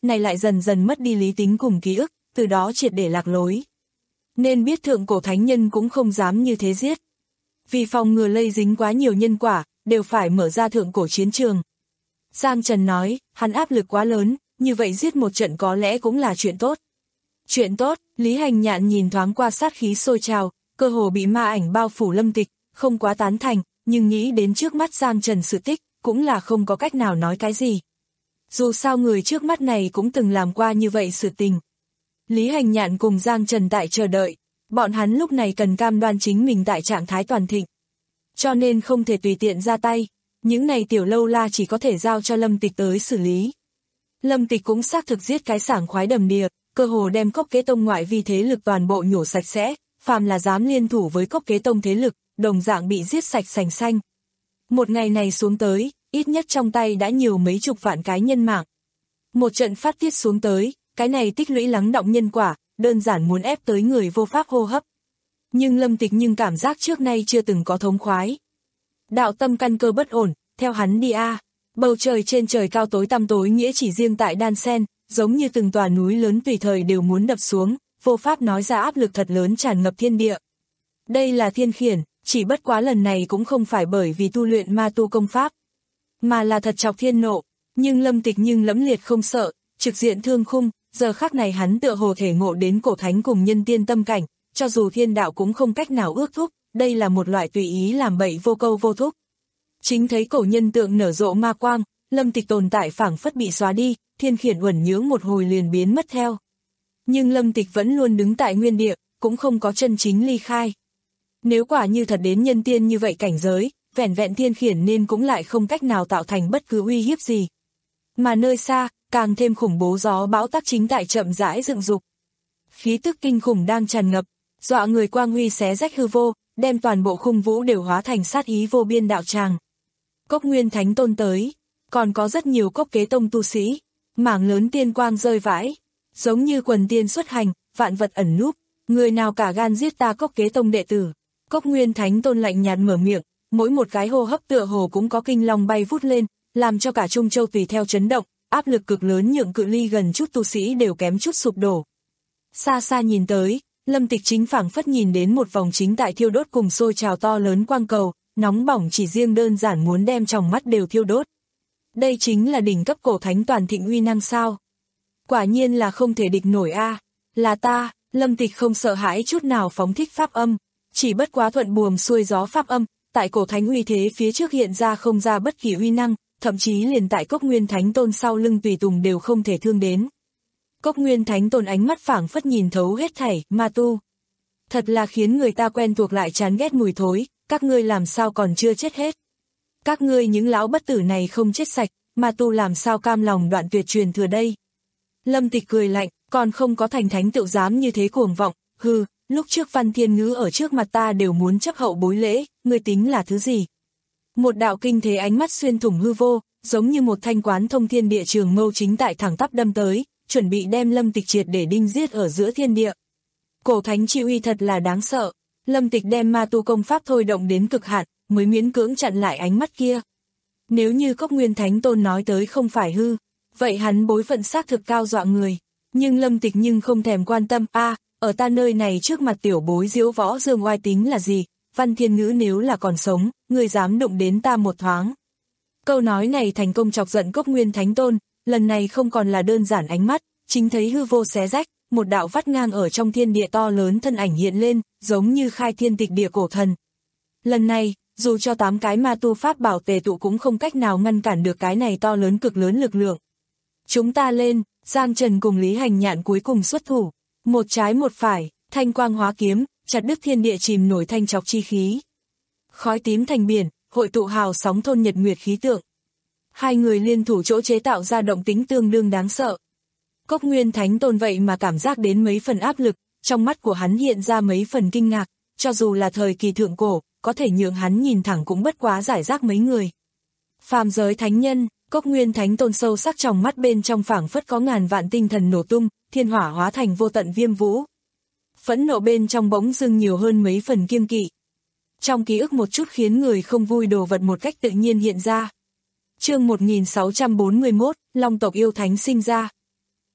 này lại dần dần mất đi lý tính cùng ký ức, từ đó triệt để lạc lối. Nên biết thượng cổ thánh nhân cũng không dám như thế giết. Vì phòng ngừa lây dính quá nhiều nhân quả, đều phải mở ra thượng cổ chiến trường. Giang Trần nói, hắn áp lực quá lớn, như vậy giết một trận có lẽ cũng là chuyện tốt. Chuyện tốt, Lý Hành Nhạn nhìn thoáng qua sát khí sôi trào, cơ hồ bị ma ảnh bao phủ Lâm Tịch, không quá tán thành, nhưng nghĩ đến trước mắt Giang Trần sự tích, cũng là không có cách nào nói cái gì. Dù sao người trước mắt này cũng từng làm qua như vậy sự tình. Lý Hành Nhạn cùng Giang Trần tại chờ đợi, bọn hắn lúc này cần cam đoan chính mình tại trạng thái toàn thịnh. Cho nên không thể tùy tiện ra tay, những này tiểu lâu la chỉ có thể giao cho Lâm Tịch tới xử lý. Lâm Tịch cũng xác thực giết cái sảng khoái đầm đìa, cơ hồ đem Cốc Kế Tông ngoại vi thế lực toàn bộ nhổ sạch sẽ, phàm là dám liên thủ với Cốc Kế Tông thế lực, đồng dạng bị giết sạch sành xanh. Một ngày này xuống tới, ít nhất trong tay đã nhiều mấy chục vạn cái nhân mạng. Một trận phát tiết xuống tới, cái này tích lũy lắng đọng nhân quả, đơn giản muốn ép tới người vô pháp hô hấp. Nhưng Lâm Tịch nhưng cảm giác trước nay chưa từng có thống khoái. Đạo tâm căn cơ bất ổn, theo hắn đi a. Bầu trời trên trời cao tối tăm tối nghĩa chỉ riêng tại Đan Sen, giống như từng tòa núi lớn tùy thời đều muốn đập xuống, vô pháp nói ra áp lực thật lớn tràn ngập thiên địa. Đây là thiên khiển, chỉ bất quá lần này cũng không phải bởi vì tu luyện ma tu công pháp, mà là thật chọc thiên nộ, nhưng Lâm Tịch nhưng lẫm liệt không sợ, trực diện thương khung, giờ khắc này hắn tựa hồ thể ngộ đến cổ thánh cùng nhân tiên tâm cảnh, cho dù thiên đạo cũng không cách nào ước thúc, đây là một loại tùy ý làm bậy vô câu vô thúc. Chính thấy cổ nhân tượng nở rộ ma quang, Lâm Tịch tồn tại phảng phất bị xóa đi, thiên khiển uẩn nhưỡng một hồi liền biến mất theo. Nhưng Lâm Tịch vẫn luôn đứng tại nguyên địa, cũng không có chân chính ly khai. Nếu quả như thật đến nhân tiên như vậy cảnh giới, vẻn vẹn thiên khiển nên cũng lại không cách nào tạo thành bất cứ uy hiếp gì. Mà nơi xa, càng thêm khủng bố gió bão tắc chính tại chậm rãi dựng dục. Khí tức kinh khủng đang tràn ngập, dọa người quang huy xé rách hư vô, đem toàn bộ khung vũ đều hóa thành sát ý vô biên đạo tràng. Cốc Nguyên Thánh Tôn tới, còn có rất nhiều Cốc Kế Tông tu sĩ, mảng lớn tiên quang rơi vãi, giống như quần tiên xuất hành, vạn vật ẩn núp, người nào cả gan giết ta Cốc Kế Tông đệ tử. Cốc Nguyên Thánh Tôn lạnh nhạt mở miệng, mỗi một cái hô hấp tựa hồ cũng có kinh long bay vút lên, làm cho cả Trung Châu tùy theo chấn động, áp lực cực lớn nhượng cự ly gần chút tu sĩ đều kém chút sụp đổ. Xa xa nhìn tới, Lâm Tịch chính phảng phất nhìn đến một vòng chính tại thiêu đốt cùng sôi trào to lớn quang cầu, nóng bỏng chỉ riêng đơn giản muốn đem trong mắt đều thiêu đốt. Đây chính là đỉnh cấp cổ thánh toàn thịnh uy năng sao? Quả nhiên là không thể địch nổi a, là ta. Lâm Tịch không sợ hãi chút nào phóng thích pháp âm, chỉ bất quá thuận buồm xuôi gió pháp âm, tại cổ thánh uy thế phía trước hiện ra không ra bất kỳ uy năng, thậm chí liền tại Cốc Nguyên Thánh Tôn sau lưng tùy tùng đều không thể thương đến. Cốc Nguyên Thánh Tôn ánh mắt phảng phất nhìn thấu hết thảy, ma tu. Thật là khiến người ta quen thuộc lại chán ghét mùi thối, các ngươi làm sao còn chưa chết hết. Các ngươi những lão bất tử này không chết sạch, ma tu làm sao cam lòng đoạn tuyệt truyền thừa đây. Lâm Tịch cười lạnh, còn không có thành thánh tựu dám như thế cuồng vọng, hừ, lúc trước Văn Thiên Ngữ ở trước mặt ta đều muốn chấp hậu bối lễ, ngươi tính là thứ gì? Một đạo kinh thế ánh mắt xuyên thủng hư vô, giống như một thanh quán thông thiên địa trường mâu chính tại thẳng tắp đâm tới, chuẩn bị đem Lâm Tịch triệt để đinh giết ở giữa thiên địa. Cổ thánh chi uy thật là đáng sợ, Lâm Tịch đem ma tu công pháp thôi động đến cực hạn, mới miễn cưỡng chặn lại ánh mắt kia. Nếu như Cốc Nguyên Thánh Tôn nói tới không phải hư, vậy hắn bối phận xác thực cao dọa người, nhưng Lâm Tịch nhưng không thèm quan tâm, a à, ở ta nơi này trước mặt tiểu bối diễu võ dương oai tính là gì, Văn Thiên Ngữ nếu là còn sống, người dám đụng đến ta một thoáng. Câu nói này thành công chọc giận Cốc Nguyên Thánh Tôn, lần này không còn là đơn giản ánh mắt, chính thấy hư vô xé rách, một đạo vắt ngang ở trong thiên địa to lớn thân ảnh hiện lên, giống như khai thiên tịch địa cổ thần. Lần này, dù cho tám cái ma tu pháp bảo tề tụ cũng không cách nào ngăn cản được cái này to lớn cực lớn lực lượng. Chúng ta lên, Giang Trần cùng Lý Hành Nhạn cuối cùng xuất thủ, một trái một phải, thanh quang hóa kiếm, chặt đứt thiên địa chìm nổi thanh chọc chi khí. Khói tím thành biển, hội tụ hào sóng thôn nhật nguyệt khí tượng. Hai người liên thủ chỗ chế tạo ra động tính tương đương đáng sợ. Cốc Nguyên Thánh Tôn vậy mà cảm giác đến mấy phần áp lực, trong mắt của hắn hiện ra mấy phần kinh ngạc, cho dù là thời kỳ thượng cổ, có thể nhượng hắn nhìn thẳng cũng bất quá giải rác mấy người. Phàm giới thánh nhân, Cốc Nguyên Thánh Tôn sâu sắc trong mắt bên trong phảng phất có ngàn vạn tinh thần nổ tung, thiên hỏa hóa thành vô tận viêm vũ. Phẫn nộ bên trong bỗng dưng nhiều hơn mấy phần kiêng kỵ. Trong ký ức một chút khiến người không vui đồ vật một cách tự nhiên hiện ra. Chương một nghìn sáu trăm bốn mươi mốt, Long tộc yêu thánh sinh ra.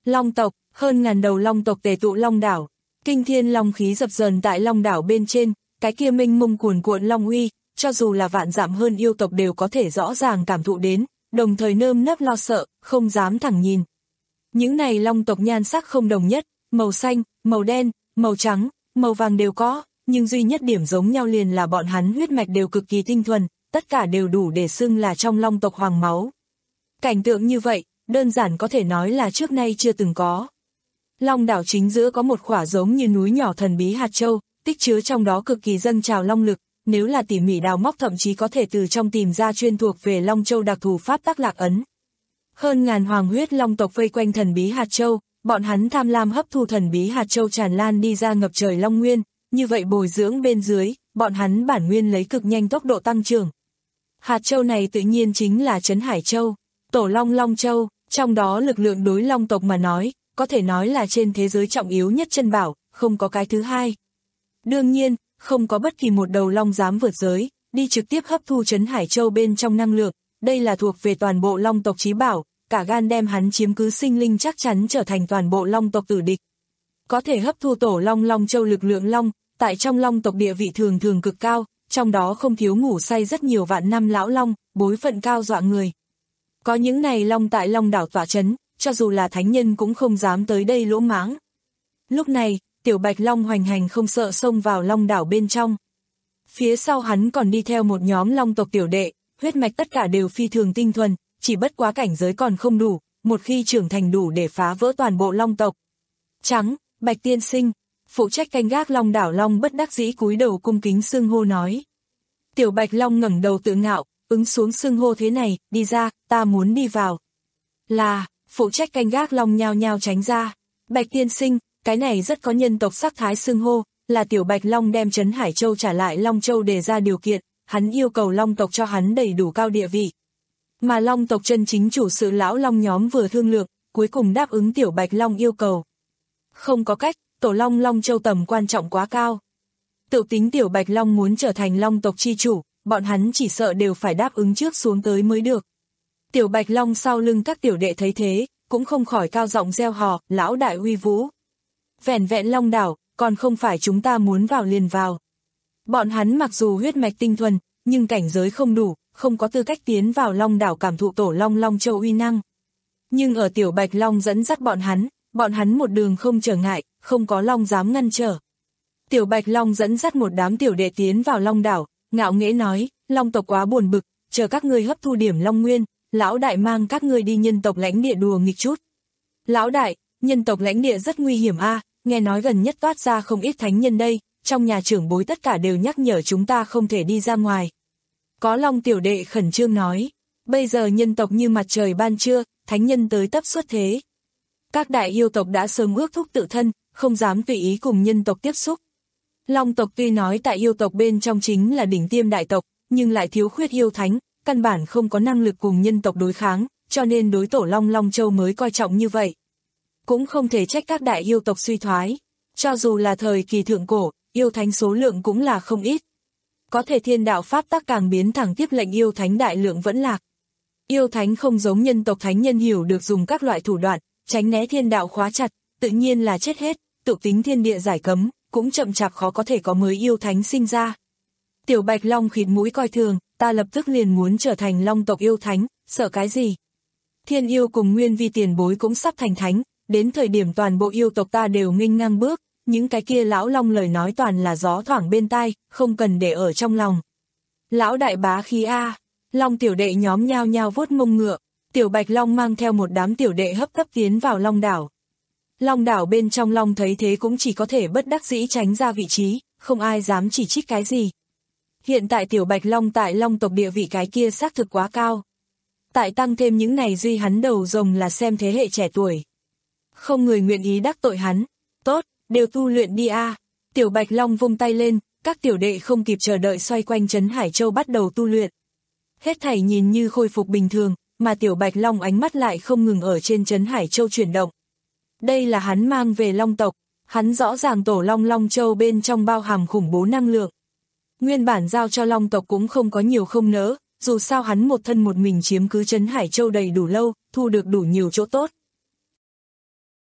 Long tộc, hơn ngàn đầu long tộc tề tụ Long đảo. Kinh thiên long khí dập dờn tại Long đảo bên trên, cái kia mênh mông cuồn cuộn long uy, cho dù là vạn dặm hơn yêu tộc đều có thể rõ ràng cảm thụ đến, đồng thời nơm nớp lo sợ, không dám thẳng nhìn. Những này long tộc nhan sắc không đồng nhất, màu xanh, màu đen, màu trắng, màu vàng đều có, nhưng duy nhất điểm giống nhau liền là bọn hắn huyết mạch đều cực kỳ tinh thuần, tất cả đều đủ để xưng là trong long tộc hoàng máu. Cảnh tượng như vậy, đơn giản có thể nói là trước nay chưa từng có. Long đảo chính giữa có một khỏa giống như núi nhỏ thần bí hạt châu, tích chứa trong đó cực kỳ dâng trào long lực, nếu là tỉ mỉ đào móc thậm chí có thể từ trong tìm ra chuyên thuộc về Long Châu đặc thù pháp tắc lạc ấn. Hơn ngàn hoàng huyết long tộc vây quanh thần bí hạt châu, bọn hắn tham lam hấp thu thần bí hạt châu tràn lan đi ra ngập trời long nguyên, như vậy bồi dưỡng bên dưới, bọn hắn bản nguyên lấy cực nhanh tốc độ tăng trưởng. Hạt châu này tự nhiên chính là Trấn Hải Châu, Tổ Long Long Châu, trong đó lực lượng đối long tộc mà nói, có thể nói là trên thế giới trọng yếu nhất chân bảo, không có cái thứ hai. Đương nhiên, không có bất kỳ một đầu long dám vượt giới, đi trực tiếp hấp thu Trấn Hải Châu bên trong năng lượng, đây là thuộc về toàn bộ long tộc chí bảo, cả gan đem hắn chiếm cứ sinh linh chắc chắn trở thành toàn bộ long tộc tử địch. Có thể hấp thu Tổ Long Long Châu lực lượng long, tại trong long tộc địa vị thường thường cực cao, trong đó không thiếu ngủ say rất nhiều vạn năm lão long, bối phận cao dọa người. Có những này long tại Long đảo tọa chấn, cho dù là thánh nhân cũng không dám tới đây lỗ mãng. Lúc này, tiểu bạch long hoành hành không sợ xông vào Long đảo bên trong. Phía sau hắn còn đi theo một nhóm long tộc tiểu đệ, huyết mạch tất cả đều phi thường tinh thuần, chỉ bất quá cảnh giới còn không đủ, một khi trưởng thành đủ để phá vỡ toàn bộ long tộc. Trắng, Bạch tiên sinh, phụ trách canh gác Long đảo long bất đắc dĩ cúi đầu cung kính xưng hô nói. Tiểu bạch long ngẩng đầu tự ngạo, ứng xuống xưng hô thế này, đi ra, ta muốn đi vào. Là, phụ trách canh gác long nhao nhao tránh ra. Bạch tiên sinh, cái này rất có nhân tộc sắc thái xưng hô, là tiểu bạch long đem Trấn Hải Châu trả lại Long Châu đề ra điều kiện, hắn yêu cầu long tộc cho hắn đầy đủ cao địa vị. Mà long tộc chân chính chủ sự lão long nhóm vừa thương lượng, cuối cùng đáp ứng tiểu bạch long yêu cầu. Không có cách, Tổ Long Long Châu tầm quan trọng quá cao. Tự tính tiểu bạch long muốn trở thành long tộc chi chủ, bọn hắn chỉ sợ đều phải đáp ứng trước xuống tới mới được. Tiểu bạch long sau lưng các tiểu đệ thấy thế, cũng không khỏi cao giọng reo hò, lão đại uy vũ. Vẻn vẹn Long đảo, còn không phải chúng ta muốn vào liền vào. Bọn hắn mặc dù huyết mạch tinh thuần, nhưng cảnh giới không đủ, không có tư cách tiến vào Long đảo cảm thụ Tổ Long Long Châu uy năng. Nhưng ở tiểu bạch long dẫn dắt bọn hắn, bọn hắn một đường không trở ngại, không có long dám ngăn trở. Tiểu bạch long dẫn dắt một đám tiểu đệ tiến vào Long đảo, ngạo nghễ nói, long tộc quá buồn bực, chờ các ngươi hấp thu điểm long nguyên, lão đại mang các ngươi đi nhân tộc lãnh địa đùa nghịch chút. Lão đại, nhân tộc lãnh địa rất nguy hiểm a, nghe nói gần nhất toát ra không ít thánh nhân đây, trong nhà trưởng bối tất cả đều nhắc nhở chúng ta không thể đi ra ngoài. Có long tiểu đệ khẩn trương nói, bây giờ nhân tộc như mặt trời ban trưa, thánh nhân tới tấp xuất thế. Các đại yêu tộc đã sớm ước thúc tự thân, không dám tùy ý cùng nhân tộc tiếp xúc. Long tộc tuy nói tại yêu tộc bên trong chính là đỉnh tiêm đại tộc, nhưng lại thiếu khuyết yêu thánh, căn bản không có năng lực cùng nhân tộc đối kháng, cho nên đối Tổ Long Long Châu mới coi trọng như vậy. Cũng không thể trách các đại yêu tộc suy thoái, cho dù là thời kỳ thượng cổ, yêu thánh số lượng cũng là không ít. Có thể thiên đạo pháp tắc càng biến thẳng tiếp lệnh yêu thánh đại lượng vẫn lạc. Yêu thánh không giống nhân tộc thánh nhân hiểu được dùng các loại thủ đoạn, tránh né thiên đạo khóa chặt, tự nhiên là chết hết, tự tính thiên địa giải cấm, cũng chậm chạp khó có thể có mới yêu thánh sinh ra. Tiểu bạch long khịt mũi coi thường, ta lập tức liền muốn trở thành long tộc yêu thánh, sợ cái gì? Thiên yêu cùng nguyên vi tiền bối cũng sắp thành thánh, đến thời điểm toàn bộ yêu tộc ta đều nghênh ngang bước, những cái kia lão long lời nói toàn là gió thoảng bên tai, không cần để ở trong lòng. Lão đại bá khí a, long tiểu đệ nhóm nhao nhao vuốt mông ngựa, tiểu bạch long mang theo một đám tiểu đệ hấp tấp tiến vào Long đảo. Long đảo bên trong long thấy thế cũng chỉ có thể bất đắc dĩ tránh ra vị trí, không ai dám chỉ trích cái gì. Hiện tại tiểu bạch long tại long tộc địa vị cái kia xác thực quá cao. Tại tăng thêm những này duy hắn đầu rồng là xem thế hệ trẻ tuổi. Không người nguyện ý đắc tội hắn, tốt, đều tu luyện đi a. Tiểu bạch long vung tay lên, các tiểu đệ không kịp chờ đợi xoay quanh Trấn Hải Châu bắt đầu tu luyện. Hết thảy nhìn như khôi phục bình thường, mà tiểu bạch long ánh mắt lại không ngừng ở trên Trấn Hải Châu chuyển động. Đây là hắn mang về long tộc, hắn rõ ràng Tổ Long Long Châu bên trong bao hàm khủng bố năng lượng. Nguyên bản giao cho long tộc cũng không có nhiều không nỡ, dù sao hắn một thân một mình chiếm cứ Trấn Hải Châu đầy đủ lâu, thu được đủ nhiều chỗ tốt.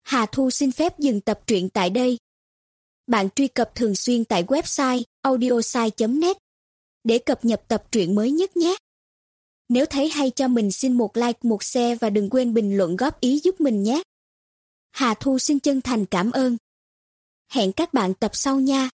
Hà Thu xin phép dừng tập truyện tại đây. Bạn truy cập thường xuyên tại website audiosai chấm net để cập nhật tập truyện mới nhất nhé. Nếu thấy hay cho mình xin một like, một share và đừng quên bình luận góp ý giúp mình nhé. Hà Thu xin chân thành cảm ơn. Hẹn các bạn tập sau nha.